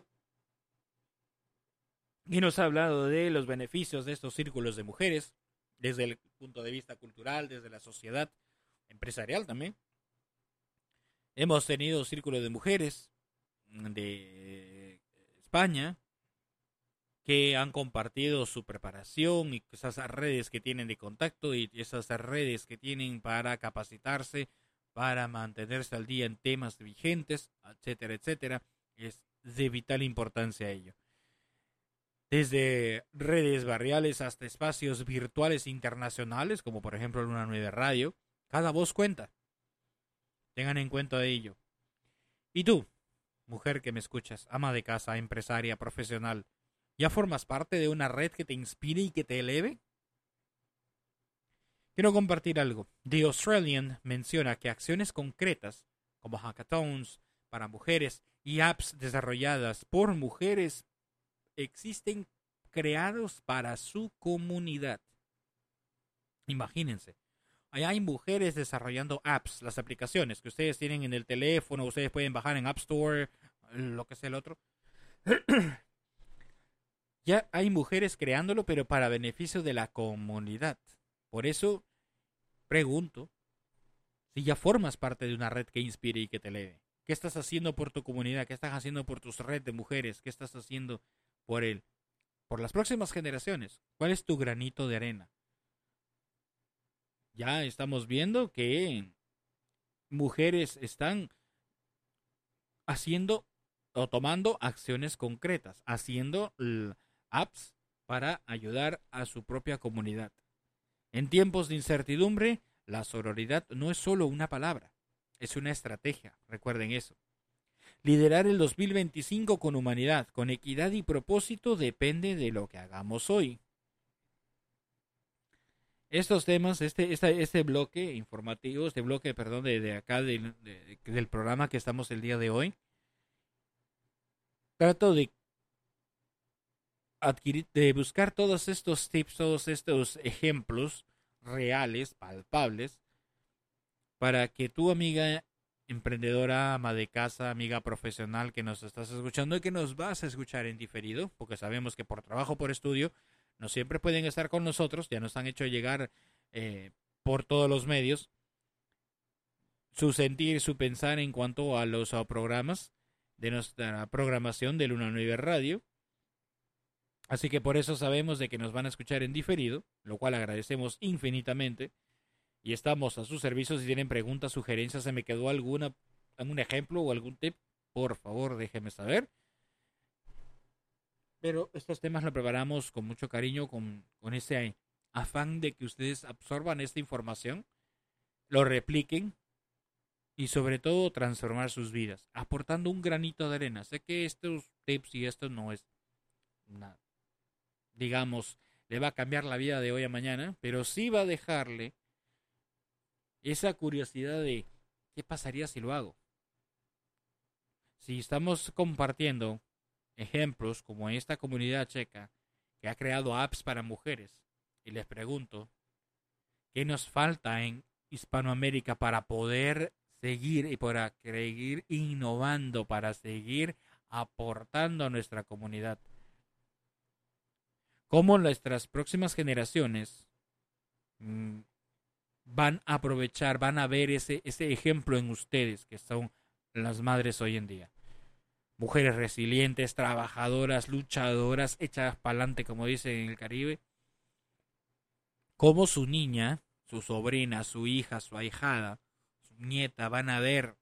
Y nos ha hablado de los beneficios de estos círculos de mujeres, desde el punto de vista cultural, desde la sociedad empresarial también. Hemos tenido círculos de mujeres de España, que han compartido su preparación y esas redes que tienen de contacto y esas redes que tienen para capacitarse, para mantenerse al día en temas vigentes, etcétera, etcétera. Es de vital importancia ello. Desde redes barriales hasta espacios virtuales internacionales, como por ejemplo Luna nueve Radio, cada voz cuenta. Tengan en cuenta ello. Y tú, mujer que me escuchas, ama de casa, empresaria, profesional, ¿ya formas parte de una red que te inspire y que te eleve? Quiero compartir algo. The Australian menciona que acciones concretas, como hackathons para mujeres y apps desarrolladas por mujeres, existen creados para su comunidad. Imagínense. Allá hay mujeres desarrollando apps, las aplicaciones que ustedes tienen en el teléfono, ustedes pueden bajar en App Store, lo que sea el otro. Ya hay mujeres creándolo, pero para beneficio de la comunidad. Por eso pregunto si ya formas parte de una red que inspire y que te eleve. ¿Qué estás haciendo por tu comunidad? ¿Qué estás haciendo por tu red de mujeres? ¿Qué estás haciendo por el, por las próximas generaciones? ¿Cuál es tu granito de arena? Ya estamos viendo que mujeres están haciendo o tomando acciones concretas, haciendo apps para ayudar a su propia comunidad. En tiempos de incertidumbre, la sororidad no es solo una palabra, es una estrategia, recuerden eso. Liderar el dos mil veinticinco con humanidad, con equidad y propósito depende de lo que hagamos hoy. Estos temas, este, este, este bloque informativo, este bloque, perdón, de, de acá del, de, del programa que estamos el día de hoy, trato de adquirir, de buscar todos estos tips, todos estos ejemplos reales, palpables, para que tu amiga emprendedora, ama de casa, amiga profesional que nos estás escuchando y que nos vas a escuchar en diferido, porque sabemos que por trabajo, por estudio, no siempre pueden estar con nosotros, ya nos han hecho llegar eh, por todos los medios su sentir, su pensar en cuanto a los a programas de nuestra programación de Luna nueve Radio. Así que por eso sabemos de que nos van a escuchar en diferido, lo cual agradecemos infinitamente. Y estamos a sus servicios. Si tienen preguntas, sugerencias, se me quedó alguna, algún ejemplo o algún tip, por favor déjenme saber. Pero estos temas los preparamos con mucho cariño, con, con ese afán de que ustedes absorban esta información, lo repliquen y sobre todo transformar sus vidas, aportando un granito de arena. Sé que estos tips y esto no es nada, digamos, le va a cambiar la vida de hoy a mañana, pero sí va a dejarle esa curiosidad de ¿qué pasaría si lo hago? Si estamos compartiendo ejemplos como esta comunidad checa que ha creado apps para mujeres, y les pregunto, ¿qué nos falta en Hispanoamérica para poder seguir y para seguir innovando, para seguir aportando a nuestra comunidad? ¿Cómo nuestras próximas generaciones mmm, van a aprovechar, van a ver ese, ese ejemplo en ustedes, que son las madres hoy en día? Mujeres resilientes, trabajadoras, luchadoras, echadas para adelante, como dicen en el Caribe. Cómo su niña, su sobrina, su hija, su ahijada, su nieta van a ver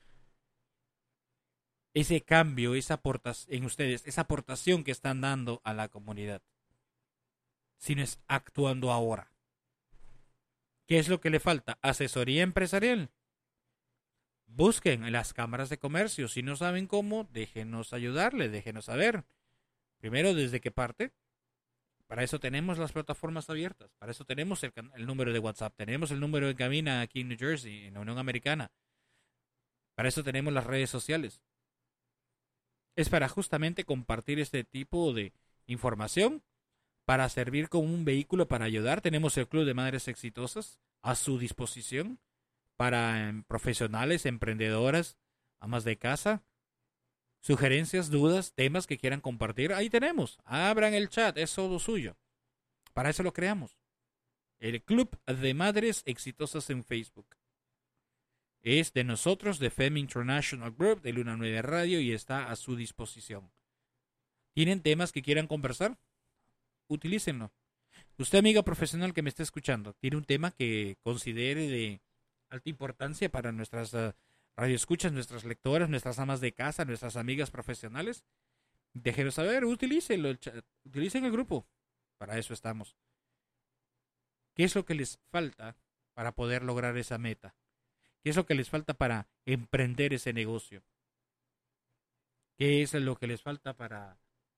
ese cambio, esa aportación en ustedes, esa aportación que están dando a la comunidad. Si no es actuando ahora. ¿Qué es lo que le falta? Asesoría empresarial. Busquen en las cámaras de comercio. Si no saben cómo, déjenos ayudarle, déjenos saber. Primero, ¿desde qué parte? Para eso tenemos las plataformas abiertas. Para eso tenemos el, el número de WhatsApp. Tenemos el número de cabina aquí en New Jersey, en la Unión Americana. Para eso tenemos las redes sociales. Es para justamente compartir este tipo de información, para servir como un vehículo para ayudar. Tenemos el Club de Madres Exitosas a su disposición para eh, profesionales, emprendedoras, amas de casa, sugerencias, dudas, temas que quieran compartir. Ahí tenemos. Abran el chat, es todo suyo. Para eso lo creamos. El Club de Madres Exitosas en Facebook. Es de nosotros, de F E M International Group, de Luna nueve Radio, y está a su disposición. ¿Tienen temas que quieran conversar? Utilícenlo. Usted, amiga profesional que me está escuchando, ¿tiene un tema que considere de alta importancia para nuestras uh, radioescuchas, nuestras lectoras, nuestras amas de casa, nuestras amigas profesionales? Déjenos saber, utilícenlo, el chat, utilicen el grupo. Para eso estamos. ¿Qué es lo que les falta para poder lograr esa meta? ¿Qué es lo que les falta para emprender ese negocio? ¿Qué es lo que les falta para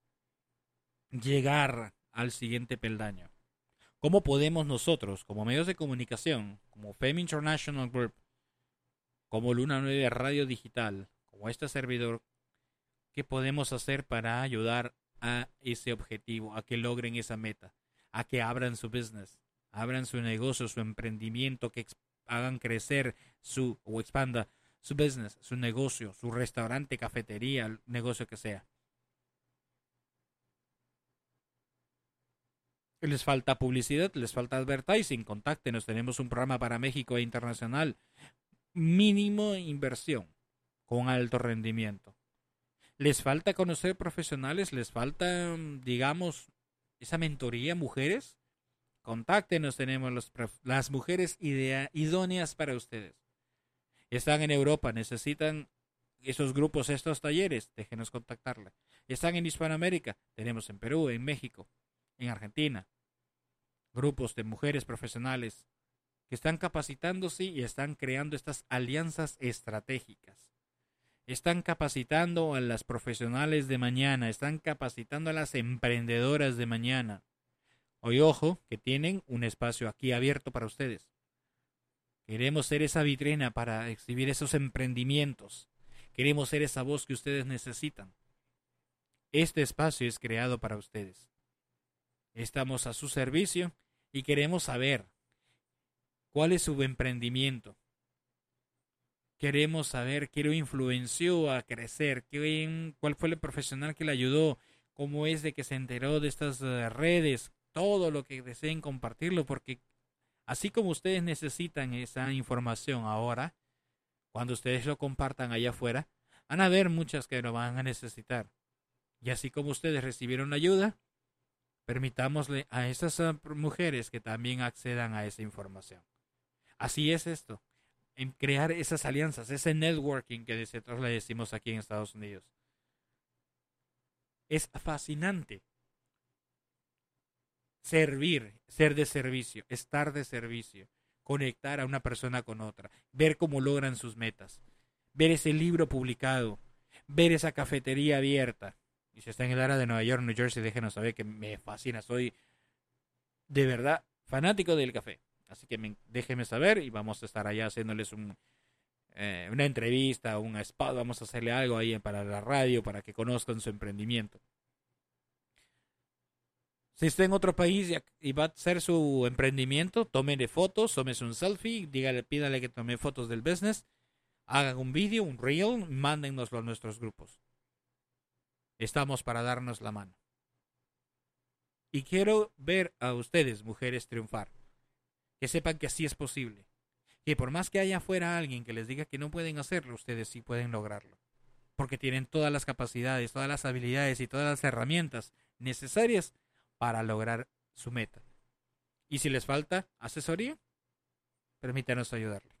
llegar al siguiente peldaño? ¿Cómo podemos nosotros, como medios de comunicación, como F E M International Group, como Luna nueve Radio Digital, como este servidor, qué podemos hacer para ayudar a ese objetivo, a que logren esa meta, a que abran su business, abran su negocio, su emprendimiento, que hagan crecer su o expanda su business, su negocio, su restaurante, cafetería, el negocio que sea? les falta publicidad, les falta advertising, contáctenos, tenemos un programa para México e internacional. Mínimo inversión, con alto rendimiento. Les falta conocer profesionales, les falta, digamos, esa mentoría, mujeres. Contáctenos, tenemos los, las mujeres idea, idóneas para ustedes. Están en Europa, necesitan esos grupos, estos talleres, déjenos contactarla. Están en Hispanoamérica, tenemos en Perú, en México, en Argentina, grupos de mujeres profesionales que están capacitándose y están creando estas alianzas estratégicas. Están capacitando a las profesionales de mañana, están capacitando a las emprendedoras de mañana. Hoy, ojo, que tienen un espacio aquí abierto para ustedes. Queremos ser esa vitrina para exhibir esos emprendimientos. Queremos ser esa voz que ustedes necesitan. Este espacio es creado para ustedes. Estamos a su servicio y queremos saber cuál es su emprendimiento. Queremos saber qué lo influenció a crecer, qué, cuál fue el profesional que le ayudó, cómo es de que se enteró de estas uh, redes, todo lo que deseen compartirlo, porque así como ustedes necesitan esa información ahora, cuando ustedes lo compartan allá afuera, van a haber muchas que lo van a necesitar. Y así como ustedes recibieron ayuda, permitámosle a esas uh, mujeres que también accedan a esa información. Así es esto. En crear esas alianzas, ese networking que nosotros le decimos aquí en Estados Unidos. Es fascinante servir, ser de servicio, estar de servicio, conectar a una persona con otra, ver cómo logran sus metas, ver ese libro publicado, ver esa cafetería abierta. Y si está en el área de Nueva York, New Jersey, déjenos saber que me fascina, soy de verdad fanático del café. Así que me, déjenme saber y vamos a estar allá haciéndoles un, eh, una entrevista, un spot, vamos a hacerle algo ahí para la radio, para que conozcan su emprendimiento. Si está en otro país y, y va a hacer su emprendimiento, tómenle fotos, tómese un selfie, dígale, pídale que tome fotos del business, hagan un vídeo, un reel, mándennoslo a nuestros grupos. Estamos para darnos la mano. Y quiero ver a ustedes, mujeres, triunfar. Que sepan que así es posible. Que por más que haya afuera alguien que les diga que no pueden hacerlo, ustedes sí pueden lograrlo. Porque tienen todas las capacidades, todas las habilidades y todas las herramientas necesarias para lograr su meta. Y si les falta asesoría, permítanos ayudarle.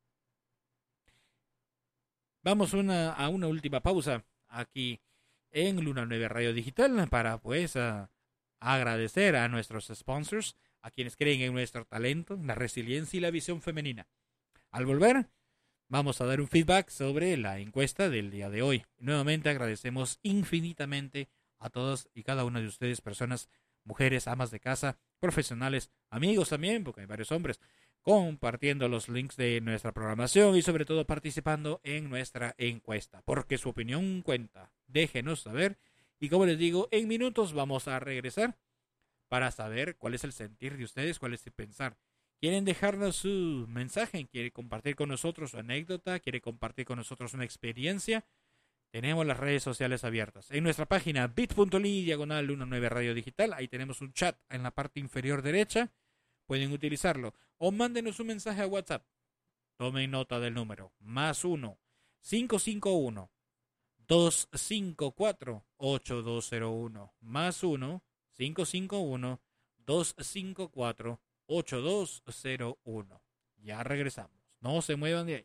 Vamos una, a una última pausa aquí en Luna nueve Radio Digital para pues a, a agradecer a nuestros sponsors, a quienes creen en nuestro talento, la resiliencia y la visión femenina. Al volver, vamos a dar un feedback sobre la encuesta del día de hoy. Nuevamente agradecemos infinitamente a todos y cada una de ustedes, personas, mujeres, amas de casa, profesionales, amigos también, porque hay varios hombres, compartiendo los links de nuestra programación y sobre todo participando en nuestra encuesta, porque su opinión cuenta. Déjenos saber y como les digo, en minutos vamos a regresar para saber cuál es el sentir de ustedes, cuál es el pensar. ¿Quieren dejarnos su mensaje? ¿Quieren compartir con nosotros su anécdota? ¿Quieren compartir con nosotros una experiencia? Tenemos las redes sociales abiertas. En nuestra página bit.ly diagonal Luna nueve Radio Digital, ahí tenemos un chat en la parte inferior derecha. Pueden utilizarlo. O mándenos un mensaje a WhatsApp. Tomen nota del número. Más uno, cinco cinco uno, dos cinco cuatro, ocho dos cero uno. Más uno, cinco cinco uno, dos cinco cuatro, ocho dos cero uno. Ya regresamos. No se muevan de ahí.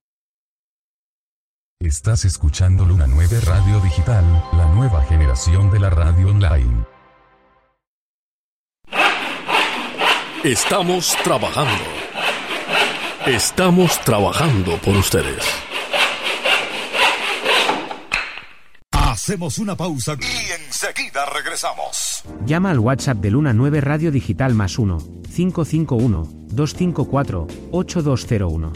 Estás escuchando Luna nueve Radio Digital, la nueva generación de la radio online. Estamos trabajando. Estamos trabajando por ustedes. Hacemos una pausa y enseguida regresamos. Llama al WhatsApp de Luna nueve Radio Digital más uno, cinco cinco uno, dos cinco cuatro, ocho dos cero uno.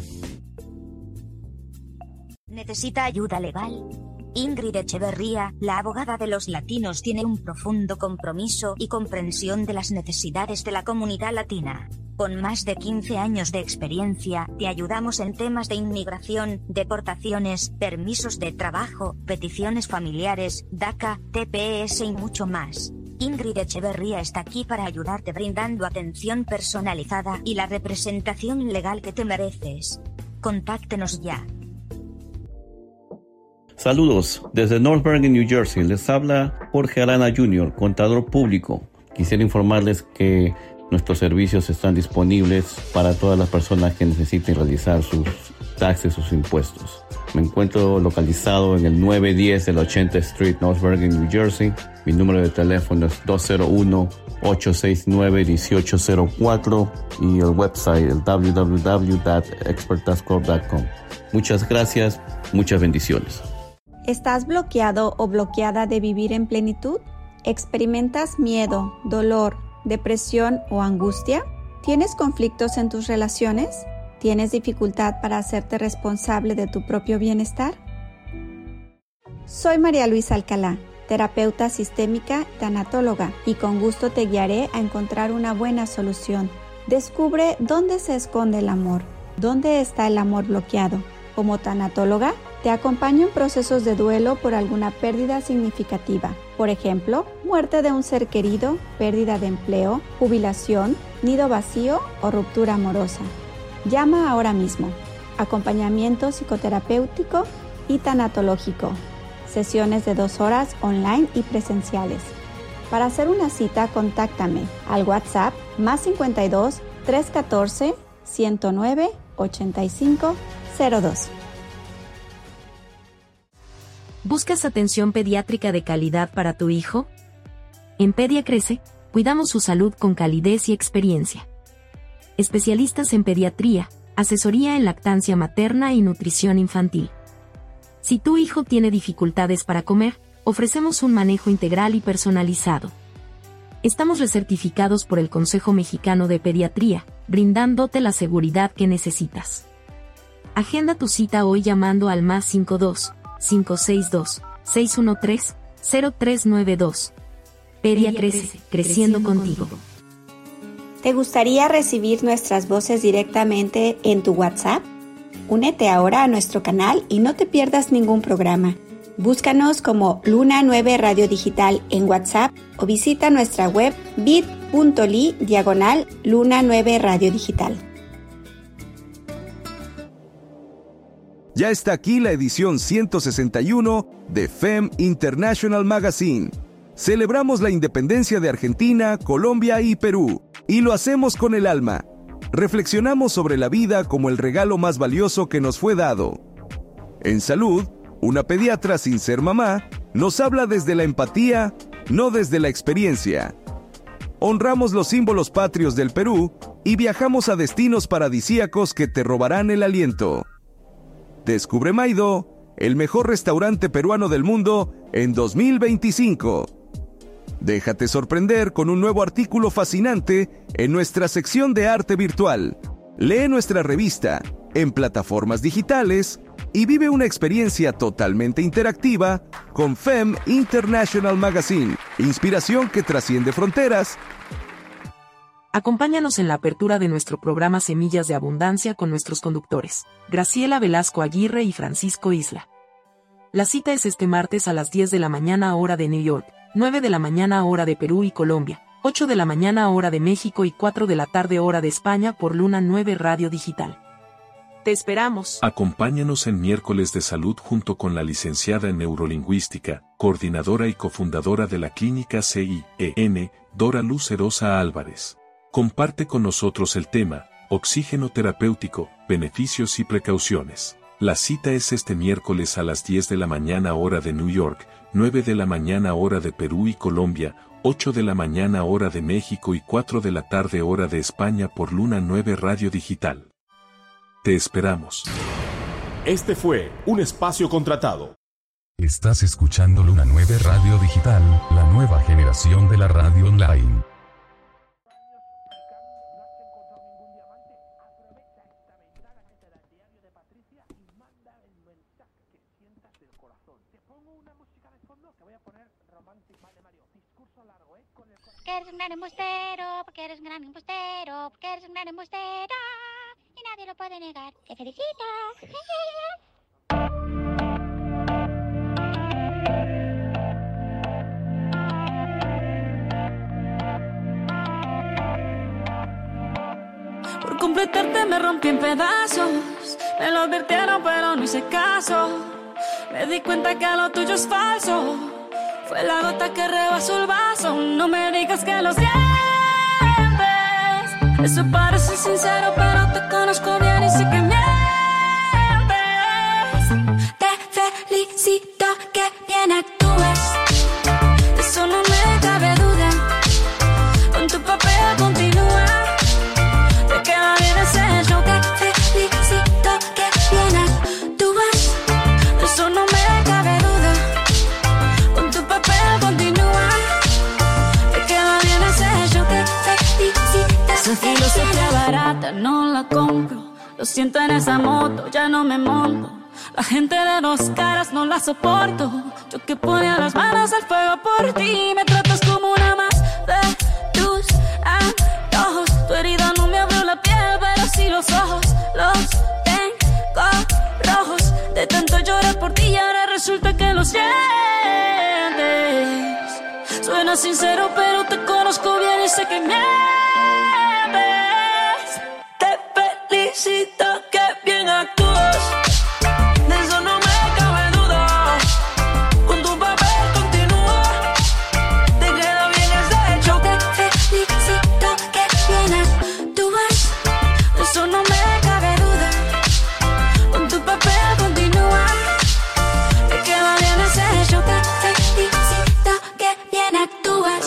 ¿Necesita ayuda legal? Ingrid Echeverría, la abogada de los latinos, tiene un profundo compromiso y comprensión de las necesidades de la comunidad latina. Con más de quince años de experiencia, te ayudamos en temas de inmigración, deportaciones, permisos de trabajo, peticiones familiares, DACA, T P S y mucho más. Ingrid Echeverría está aquí para ayudarte brindando atención personalizada y la representación legal que te mereces. Contáctenos ya. Saludos, desde North Bergen, New Jersey, les habla Jorge Arana junior, contador público. Quisiera informarles que nuestros servicios están disponibles para todas las personas que necesiten realizar sus taxes, sus impuestos. Me encuentro localizado en el nueve diez de la ochenta Street, North Bergen, New Jersey. Mi número de teléfono es dos cero uno, ocho seis nueve, uno ocho cero cuatro y el website el w w w punto expert tax corp punto com. Muchas gracias, muchas bendiciones. ¿Estás bloqueado o bloqueada de vivir en plenitud? ¿Experimentas miedo, dolor, depresión o angustia? ¿Tienes conflictos en tus relaciones? ¿Tienes dificultad para hacerte responsable de tu propio bienestar? Soy María Luisa Alcalá, terapeuta sistémica y tanatóloga, y con gusto te guiaré a encontrar una buena solución. Descubre dónde se esconde el amor, dónde está el amor bloqueado. Como tanatóloga, te acompaño en procesos de duelo por alguna pérdida significativa. Por ejemplo, muerte de un ser querido, pérdida de empleo, jubilación, nido vacío o ruptura amorosa. Llama ahora mismo. Acompañamiento psicoterapéutico y tanatológico. Sesiones de dos horas online y presenciales. Para hacer una cita, contáctame al WhatsApp más cincuenta y dos, trescientos catorce, ciento nueve, ochenta y cinco cero dos. ¿Buscas atención pediátrica de calidad para tu hijo? En Pedia Crece, cuidamos su salud con calidez y experiencia. Especialistas en pediatría, asesoría en lactancia materna y nutrición infantil. Si tu hijo tiene dificultades para comer, ofrecemos un manejo integral y personalizado. Estamos recertificados por el Consejo Mexicano de Pediatría, brindándote la seguridad que necesitas. Agenda tu cita hoy llamando al más cincuenta y dos, cinco seis dos, seis uno tres, cero tres nueve dos. Pedia Crece, creciendo contigo. ¿Te gustaría recibir nuestras voces directamente en tu WhatsApp? Únete ahora a nuestro canal y no te pierdas ningún programa. Búscanos como Luna nueve Radio Digital en WhatsApp o visita nuestra web bit.ly diagonal Luna nueve Radio Digital. Ya está aquí la edición ciento sesenta y uno de F E M International Magazine. Celebramos la independencia de Argentina, Colombia y Perú, y lo hacemos con el alma. Reflexionamos sobre la vida como el regalo más valioso que nos fue dado. En salud, una pediatra sin ser mamá nos habla desde la empatía, no desde la experiencia. Honramos los símbolos patrios del Perú y viajamos a destinos paradisíacos que te robarán el aliento. Descubre Maido, el mejor restaurante peruano del mundo en dos mil veinticinco. Déjate sorprender con un nuevo artículo fascinante en nuestra sección de arte virtual. Lee nuestra revista en plataformas digitales y vive una experiencia totalmente interactiva con F E M International Magazine. Inspiración que trasciende fronteras. Acompáñanos en la apertura de nuestro programa Semillas de Abundancia con nuestros conductores, Graciela Velasco Aguirre y Francisco Isla. La cita es este martes a las diez de la mañana hora de New York, nueve de la mañana hora de Perú y Colombia, ocho de la mañana hora de México y cuatro de la tarde hora de España por Luna nueve Radio Digital. Te esperamos. Acompáñanos en Miércoles de Salud junto con la licenciada en Neurolingüística, coordinadora y cofundadora de la Clínica C I E N, Dora Luz Erosa Álvarez. Comparte con nosotros el tema, oxígeno terapéutico, beneficios y precauciones. La cita es este miércoles a las diez de la mañana hora de New York, nueve de la mañana hora de Perú y Colombia, ocho de la mañana hora de México y cuatro de la tarde hora de España por Luna nueve Radio Digital. Te esperamos. Este fue un espacio contratado. Estás escuchando Luna nueve Radio Digital, la nueva generación de la radio online. Porque eres un gran embustero, porque eres un gran embustero, porque eres un gran embustero y nadie lo puede negar. ¡Te felicito! completarte me rompí en pedazos. Me lo advirtieron pero no hice caso. Me di cuenta que lo tuyo es falso. Fue la gota que rebasó el vaso. No me digas que lo sientes. Eso parece sincero pero te conozco bien y sé que mientes. Te felicito que bien actúas. De eso no me cabe duda. Con tu papel continúa. Te queda bien ese show. Te felicito que bien actúas. De eso no me cabe duda. Con tu papel continúa. Te queda bien ese show. Te felicito. Esa filosofía barata no la compro. Lo siento en esa moto, ya no me monto. La gente de dos caras no la soporto. Yo que ponía las manos al fuego por ti. Me tratas como una más de tus antojos. Tu herida no me abrió la piel, pero sí los ojos. Los tengo rojos. De tanto llorar por ti y ahora resulta que lo sientes. Suena sincero pero te conozco bien y sé que mientes. Te felicito que bien actúas. De eso no me cabe duda. Con tu papel continúa. Te queda bien ese hecho. Te felicito que bien actúas. De eso no me cabe duda. Con tu papel continúa. Te queda bien ese hecho. Te felicito que bien actúas.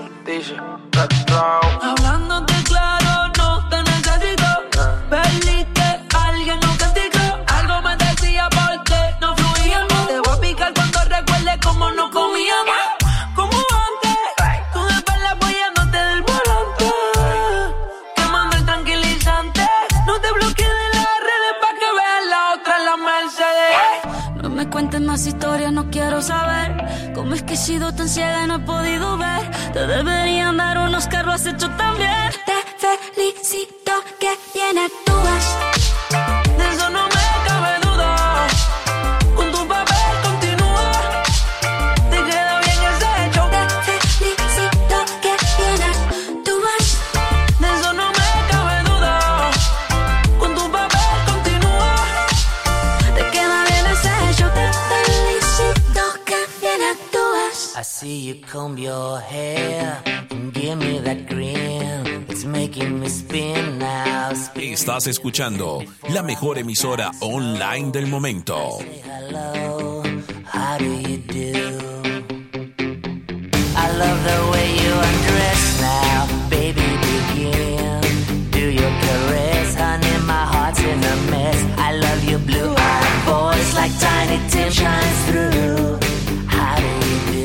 Hablándote claro, no te necesito. Perdí que alguien no castigó. Algo me decía porque no fluíamos. Te voy a picar cuando recuerde cómo no comíamos. Como antes, tú de espalda apoyándote del volante. Quemando el tranquilizante. No te bloquees de las redes pa' que veas la otra en la Mercedes. No me cuentes más historias, no quiero saber. Cómo es que he sido tan ciega y no he podido ver. Te deberían dar unos carros, has hecho tan bien. Te felicito que bien actúas. De eso no me cabe duda. Con tu papel continúa. Te queda bien ese hecho. Te felicito que bien actúas. De eso no me cabe duda. Con tu papel continúa. Te queda bien ese hecho. Te felicito que bien actúas. I see you comb your hair and give me that grin. It's making me spin now. Spin. Estás escuchando la mejor emisora online del momento. Hello, how do you do? I love the way you undress now, baby. Begin. Do your caress, honey. My heart's in a mess. I love your blue-eyed voice like Tiny Tim shines through. How do you do?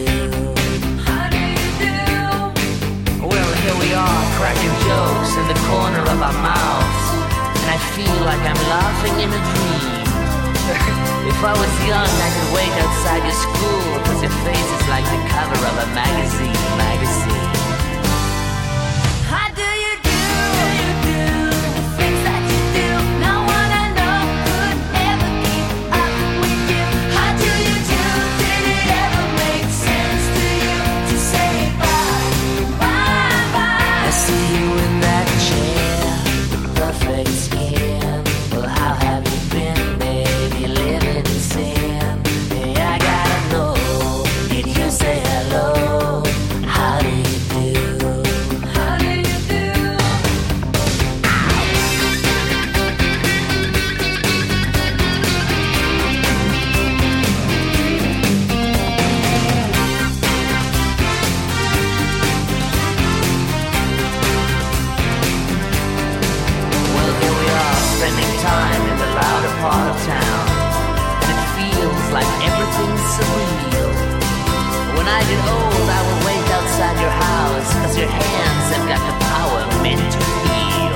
Here we are, cracking jokes in the corner of our mouths, and I feel like I'm laughing in a dream. If I was young, I could wait outside your school, cause your face is like the cover of a magazine, magazine. How do you do? You do the things that you do. No one I know could ever keep up with you. How do you do? Did it ever make sense to you to say bye, bye, bye? I see you in that chair, the perfect skin. Well, how have you been, baby? Living in sin. Hey, I gotta know, did you say hello? How do you do? How do you do? Well, here we are, spending time in the louder part of town, and it feels like everything's surreal. When I get old, I will wait outside your house, cause your hands have got the power meant to heal.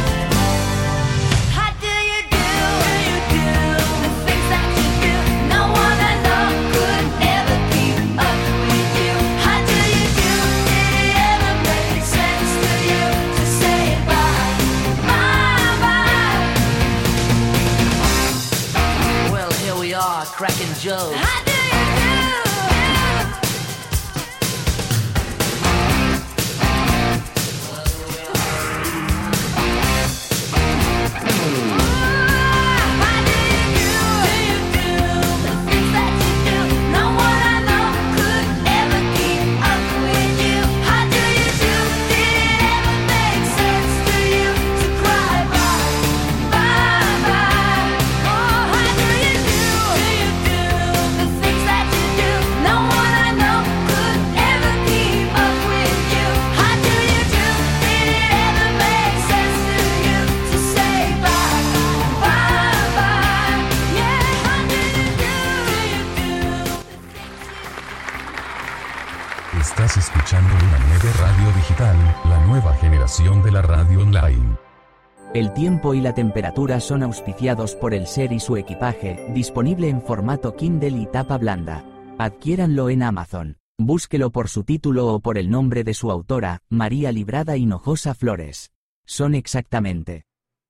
How do you do? You do the things that you do. No one I know could ever keep up with you. How do you do? Did it ever make sense to you to say bye, bye, bye? Well, here we are, cracking jokes. How do you do? Digital, la nueva generación de la radio online. El tiempo y la temperatura son auspiciados por el Ser y su equipaje, disponible en formato Kindle y tapa blanda. Adquiéranlo en Amazon. Búsquelo por su título o por el nombre de su autora, María Librada Hinojosa Flores. Son exactamente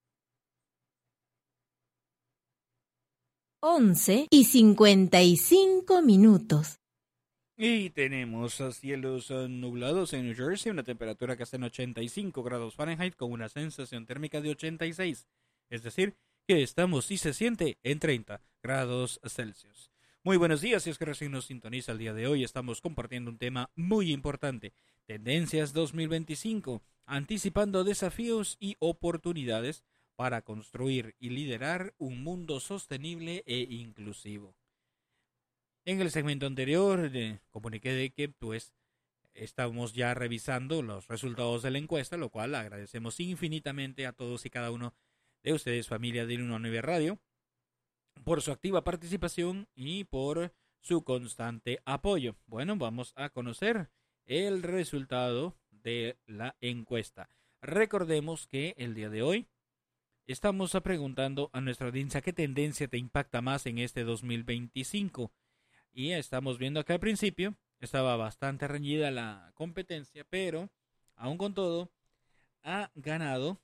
once y cincuenta y cinco minutos. Y tenemos uh, cielos uh, nublados en New Jersey, una temperatura que está en ochenta y cinco grados Fahrenheit con una sensación térmica de ochenta y seis. Es decir, que estamos y se siente en treinta grados Celsius. Muy buenos días, si es que recién nos sintoniza el día de hoy, estamos compartiendo un tema muy importante. Tendencias dos mil veinticinco, anticipando desafíos y oportunidades para construir y liderar un mundo sostenible e inclusivo. En el segmento anterior eh, comuniqué de que pues estamos ya revisando los resultados de la encuesta, lo cual agradecemos infinitamente a todos y cada uno de ustedes, familia de Luna nueve Radio, por su activa participación y por su constante apoyo. Bueno, vamos a conocer el resultado de la encuesta. Recordemos que el día de hoy estamos preguntando a nuestra audiencia qué tendencia te impacta más en este dos mil veinticinco. Y estamos viendo que al principio estaba bastante reñida la competencia, pero aún con todo ha ganado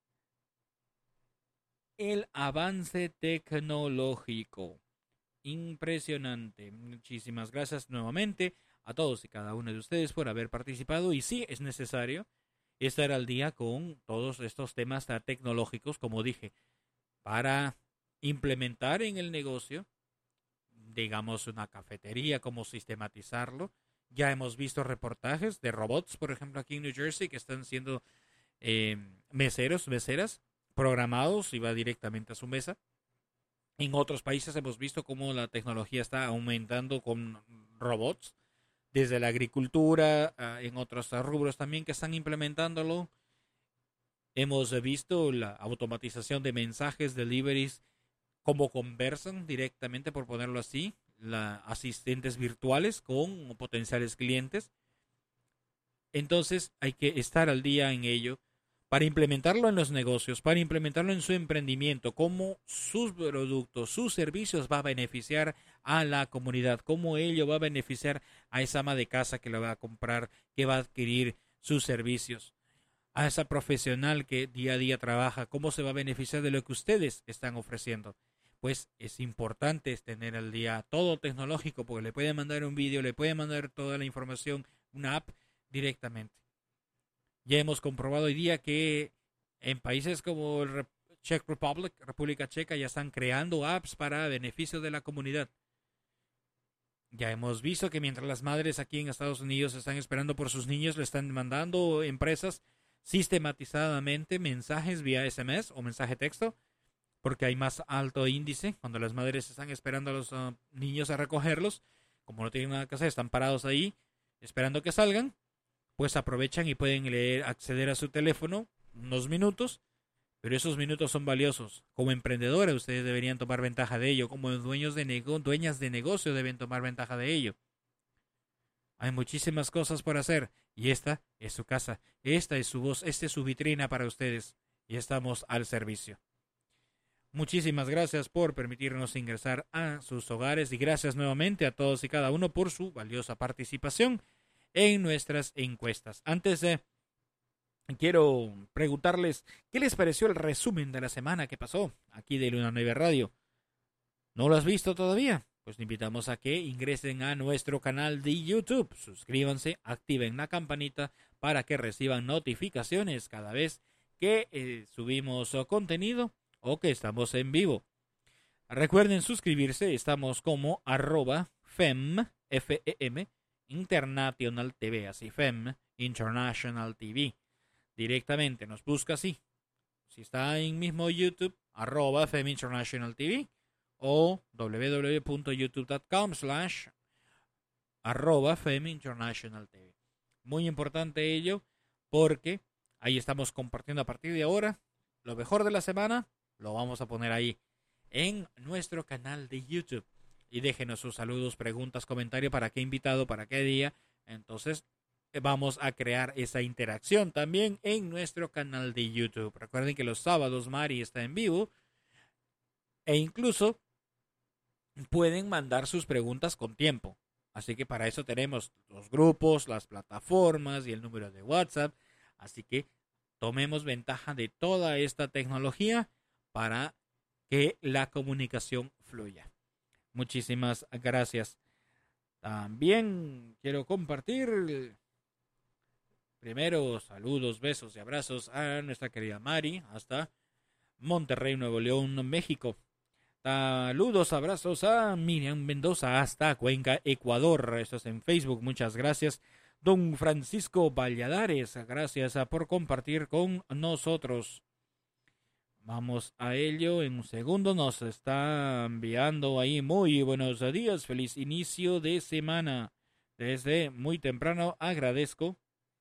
el avance tecnológico. Impresionante. Muchísimas gracias nuevamente a todos y cada uno de ustedes por haber participado. Y sí, es necesario estar al día con todos estos temas tecnológicos, como dije, para implementar en el negocio, digamos, una cafetería, cómo sistematizarlo. Ya hemos visto reportajes de robots, por ejemplo, aquí en New Jersey, que están siendo eh, meseros, meseras, programados y va directamente a su mesa. En otros países hemos visto cómo la tecnología está aumentando con robots, desde la agricultura, uh, en otros rubros también que están implementándolo. Hemos visto la automatización de mensajes, deliveries, cómo conversan directamente, por ponerlo así, la, asistentes virtuales con potenciales clientes. Entonces hay que estar al día en ello para implementarlo en los negocios, para implementarlo en su emprendimiento, cómo sus productos, sus servicios va a beneficiar a la comunidad, cómo ello va a beneficiar a esa ama de casa que lo va a comprar, que va a adquirir sus servicios, a esa profesional que día a día trabaja, cómo se va a beneficiar de lo que ustedes están ofreciendo. Pues es importante tener al día todo tecnológico, porque le pueden mandar un vídeo, le pueden mandar toda la información, una app directamente. Ya hemos comprobado hoy día que en países como el Czech Republic, República Checa, ya están creando apps para beneficio de la comunidad. Ya hemos visto que mientras las madres aquí en Estados Unidos están esperando por sus niños, le están mandando empresas sistematizadamente mensajes vía S M S o mensaje texto, porque hay más alto índice cuando las madres están esperando a los uh, niños a recogerlos. Como no tienen nada que hacer, están parados ahí esperando que salgan, pues aprovechan y pueden leer, acceder a su teléfono unos minutos, pero esos minutos son valiosos. Como emprendedora ustedes deberían tomar ventaja de ello, como dueños de nego- dueñas de negocio deben tomar ventaja de ello. Hay muchísimas cosas por hacer y esta es su casa, esta es su voz, esta es su vitrina para ustedes y estamos al servicio. Muchísimas gracias por permitirnos ingresar a sus hogares y gracias nuevamente a todos y cada uno por su valiosa participación en nuestras encuestas. Antes de quiero preguntarles qué les pareció el resumen de la semana que pasó aquí de Luna nueve Radio. ¿No lo has visto todavía? Pues te invitamos a que ingresen a nuestro canal de YouTube, suscríbanse, activen la campanita para que reciban notificaciones cada vez que eh, subimos contenido o que estamos en vivo. Recuerden suscribirse, estamos como arroba fem, F E M, International T V, así fem, International T V. Directamente nos busca así. Si está en mismo YouTube, arroba fem International T V o www.youtube.com slash arroba fem International T V. Muy importante ello porque ahí estamos compartiendo a partir de ahora lo mejor de la semana. Lo vamos a poner ahí en nuestro canal de YouTube. Y déjenos sus saludos, preguntas, comentarios, para qué invitado, para qué día. Entonces, vamos a crear esa interacción también en nuestro canal de YouTube. Recuerden que los sábados Mari está en vivo e incluso pueden mandar sus preguntas con tiempo. Así que para eso tenemos los grupos, las plataformas y el número de WhatsApp. Así que tomemos ventaja de toda esta tecnología para que la comunicación fluya. Muchísimas gracias. También quiero compartir primero saludos, besos y abrazos a nuestra querida Mari hasta Monterrey, Nuevo León, México. Saludos, abrazos a Miriam Mendoza hasta Cuenca, Ecuador. Esto es en Facebook. Muchas gracias. Don Francisco Valladares, gracias por compartir con nosotros. Vamos a ello en un segundo. Nos está enviando ahí muy buenos días. Feliz inicio de semana. Desde muy temprano agradezco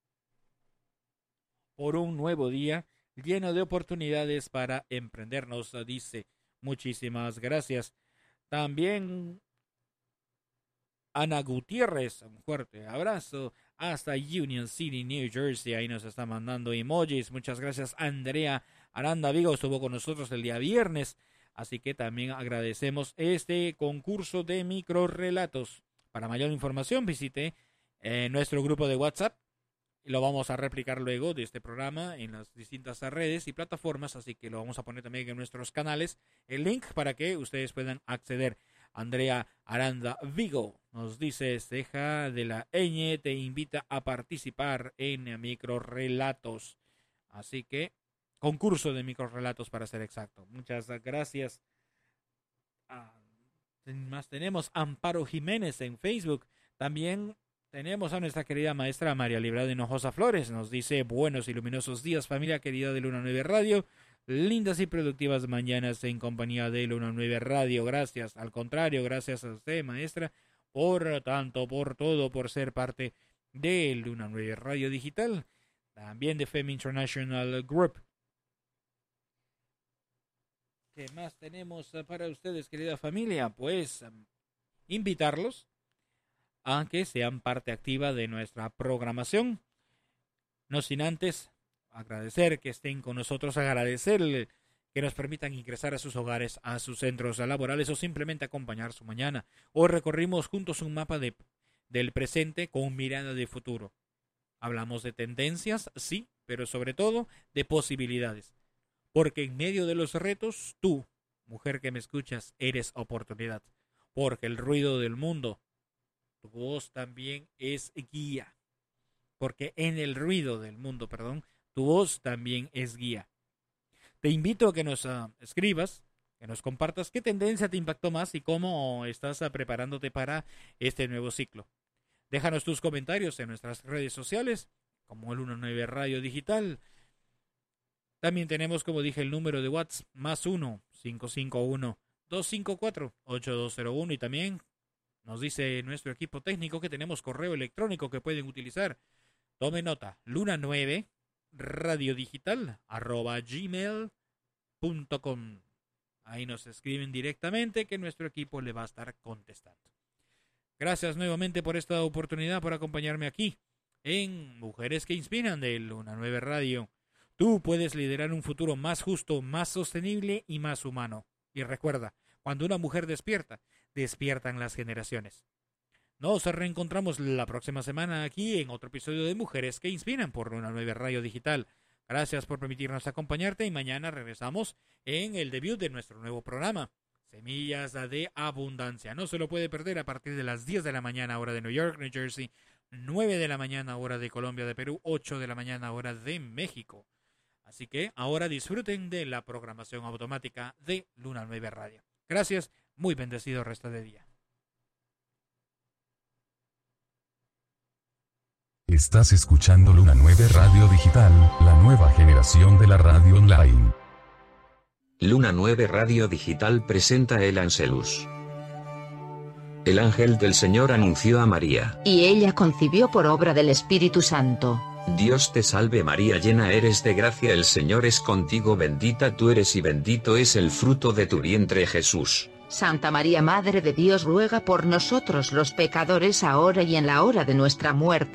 por un nuevo día lleno de oportunidades para emprender, nos dice. Muchísimas gracias. También Ana Gutiérrez, un fuerte abrazo hasta Union City, New Jersey. Ahí nos está mandando emojis. Muchas gracias. Andrea Aranda Vigo estuvo con nosotros el día viernes. Así que también agradecemos este concurso de microrrelatos. Para mayor información visite eh, nuestro grupo de WhatsApp. Lo vamos a replicar luego de este programa en las distintas redes y plataformas, así que lo vamos a poner también en nuestros canales, el link para que ustedes puedan acceder. Andrea Aranda Vigo nos dice, Ceja de la Ñ te invita a participar en microrrelatos. Así que, concurso de microrrelatos para ser exacto. Muchas gracias. Ah, más tenemos Amparo Jiménez en Facebook. También tenemos a nuestra querida maestra María Librada Hinojosa Flores. Nos dice, buenos y luminosos días, familia querida de Luna nueve Radio. Lindas y productivas mañanas en compañía de Luna nueve Radio. Gracias. Al contrario, gracias a usted, maestra, por tanto, por todo, por ser parte de Luna nueve Radio Digital. También de F E M International Group. ¿Qué más tenemos para ustedes, querida familia? Pues invitarlos a que sean parte activa de nuestra programación. No sin antes agradecer que estén con nosotros, agradecer que nos permitan ingresar a sus hogares, a sus centros laborales o simplemente acompañar su mañana. Hoy recorrimos juntos un mapa de, del presente con mirada de futuro. Hablamos de tendencias, sí, pero sobre todo de posibilidades. Porque en medio de los retos, tú, mujer que me escuchas, eres oportunidad. Porque el ruido del mundo, tu voz también es guía. Porque en el ruido del mundo, perdón, tu voz también es guía. Te invito a que nos uh, escribas, que nos compartas qué tendencia te impactó más y cómo estás uh, preparándote para este nuevo ciclo. Déjanos tus comentarios en nuestras redes sociales, como el Luna nueve Radio Digital. También tenemos, como dije, el número de WhatsApp, más uno, cinco cinco uno, dos cinco cuatro, ocho dos cero uno, y también nos dice nuestro equipo técnico que tenemos correo electrónico que pueden utilizar. Tome nota, luna nueve radio digital arroba gmail punto com. Ahí nos escriben directamente que nuestro equipo le va a estar contestando. Gracias nuevamente por esta oportunidad, por acompañarme aquí en Mujeres que Inspiran de Luna nueve Radio. Tú puedes liderar un futuro más justo, más sostenible y más humano. Y recuerda, cuando una mujer despierta, despiertan las generaciones. Nos reencontramos la próxima semana aquí en otro episodio de Mujeres que Inspiran por Luna nueve Radio Digital. Gracias por permitirnos acompañarte y mañana regresamos en el debut de nuestro nuevo programa, Semillas de Abundancia. No se lo puede perder a partir de las diez de la mañana hora de New York, New Jersey, nueve de la mañana hora de Colombia, de Perú, ocho de la mañana hora de México. Así que ahora disfruten de la programación automática de Luna nueve Radio. Gracias, muy bendecido resto de día. Estás escuchando Luna nueve Radio Digital, la nueva generación de la radio online. Luna nueve Radio Digital presenta el Angelus. El ángel del Señor anunció a María. Y ella concibió por obra del Espíritu Santo. Dios te salve María, llena eres de gracia, el Señor es contigo, bendita tú eres y bendito es el fruto de tu vientre Jesús. Santa María, Madre de Dios, ruega por nosotros los pecadores ahora y en la hora de nuestra muerte.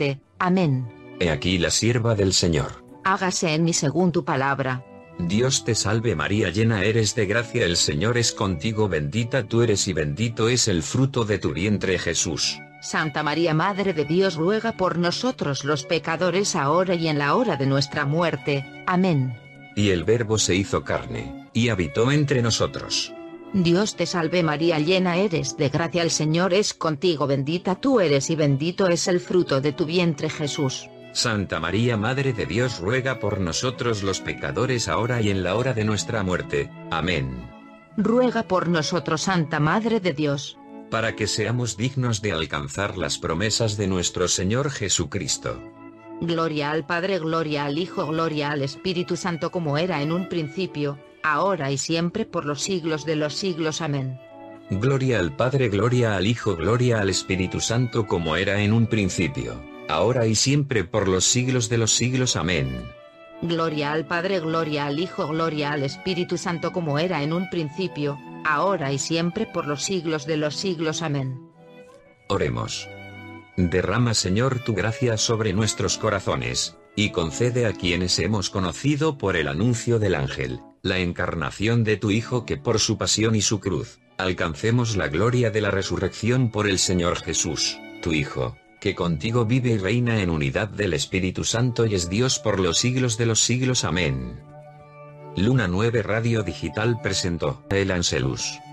Amén. He aquí la sierva del Señor. Hágase en mí según tu palabra. Dios te salve María, llena eres de gracia, el Señor es contigo, bendita tú eres y bendito es el fruto de tu vientre Jesús. Santa María, Madre de Dios, ruega por nosotros los pecadores, ahora y en la hora de nuestra muerte. Amén. Y el Verbo se hizo carne, y habitó entre nosotros. Dios te salve María, llena eres de gracia, el Señor es contigo, bendita tú eres y bendito es el fruto de tu vientre Jesús. Santa María, Madre de Dios, ruega por nosotros los pecadores, ahora y en la hora de nuestra muerte. Amén. Ruega por nosotros, Santa Madre de Dios, para que seamos dignos de alcanzar las promesas de nuestro Señor Jesucristo. Gloria al Padre, gloria al Hijo, gloria al Espíritu Santo, como era en un principio, ahora y siempre, por los siglos de los siglos. Amén. Gloria al Padre, gloria al Hijo, gloria al Espíritu Santo, como era en un principio, ahora y siempre, por los siglos de los siglos. Amén. Gloria al Padre, gloria al Hijo, gloria al Espíritu Santo, como era en un principio, ahora y siempre, por los siglos de los siglos. Amén. Oremos. Derrama, Señor, tu gracia sobre nuestros corazones, y concede a quienes hemos conocido por el anuncio del ángel, la encarnación de tu Hijo, que por su pasión y su cruz, alcancemos la gloria de la resurrección por el Señor Jesús, tu Hijo, que contigo vive y reina en unidad del Espíritu Santo y es Dios por los siglos de los siglos. Amén. Luna nueve Radio Digital presentó El Angelus.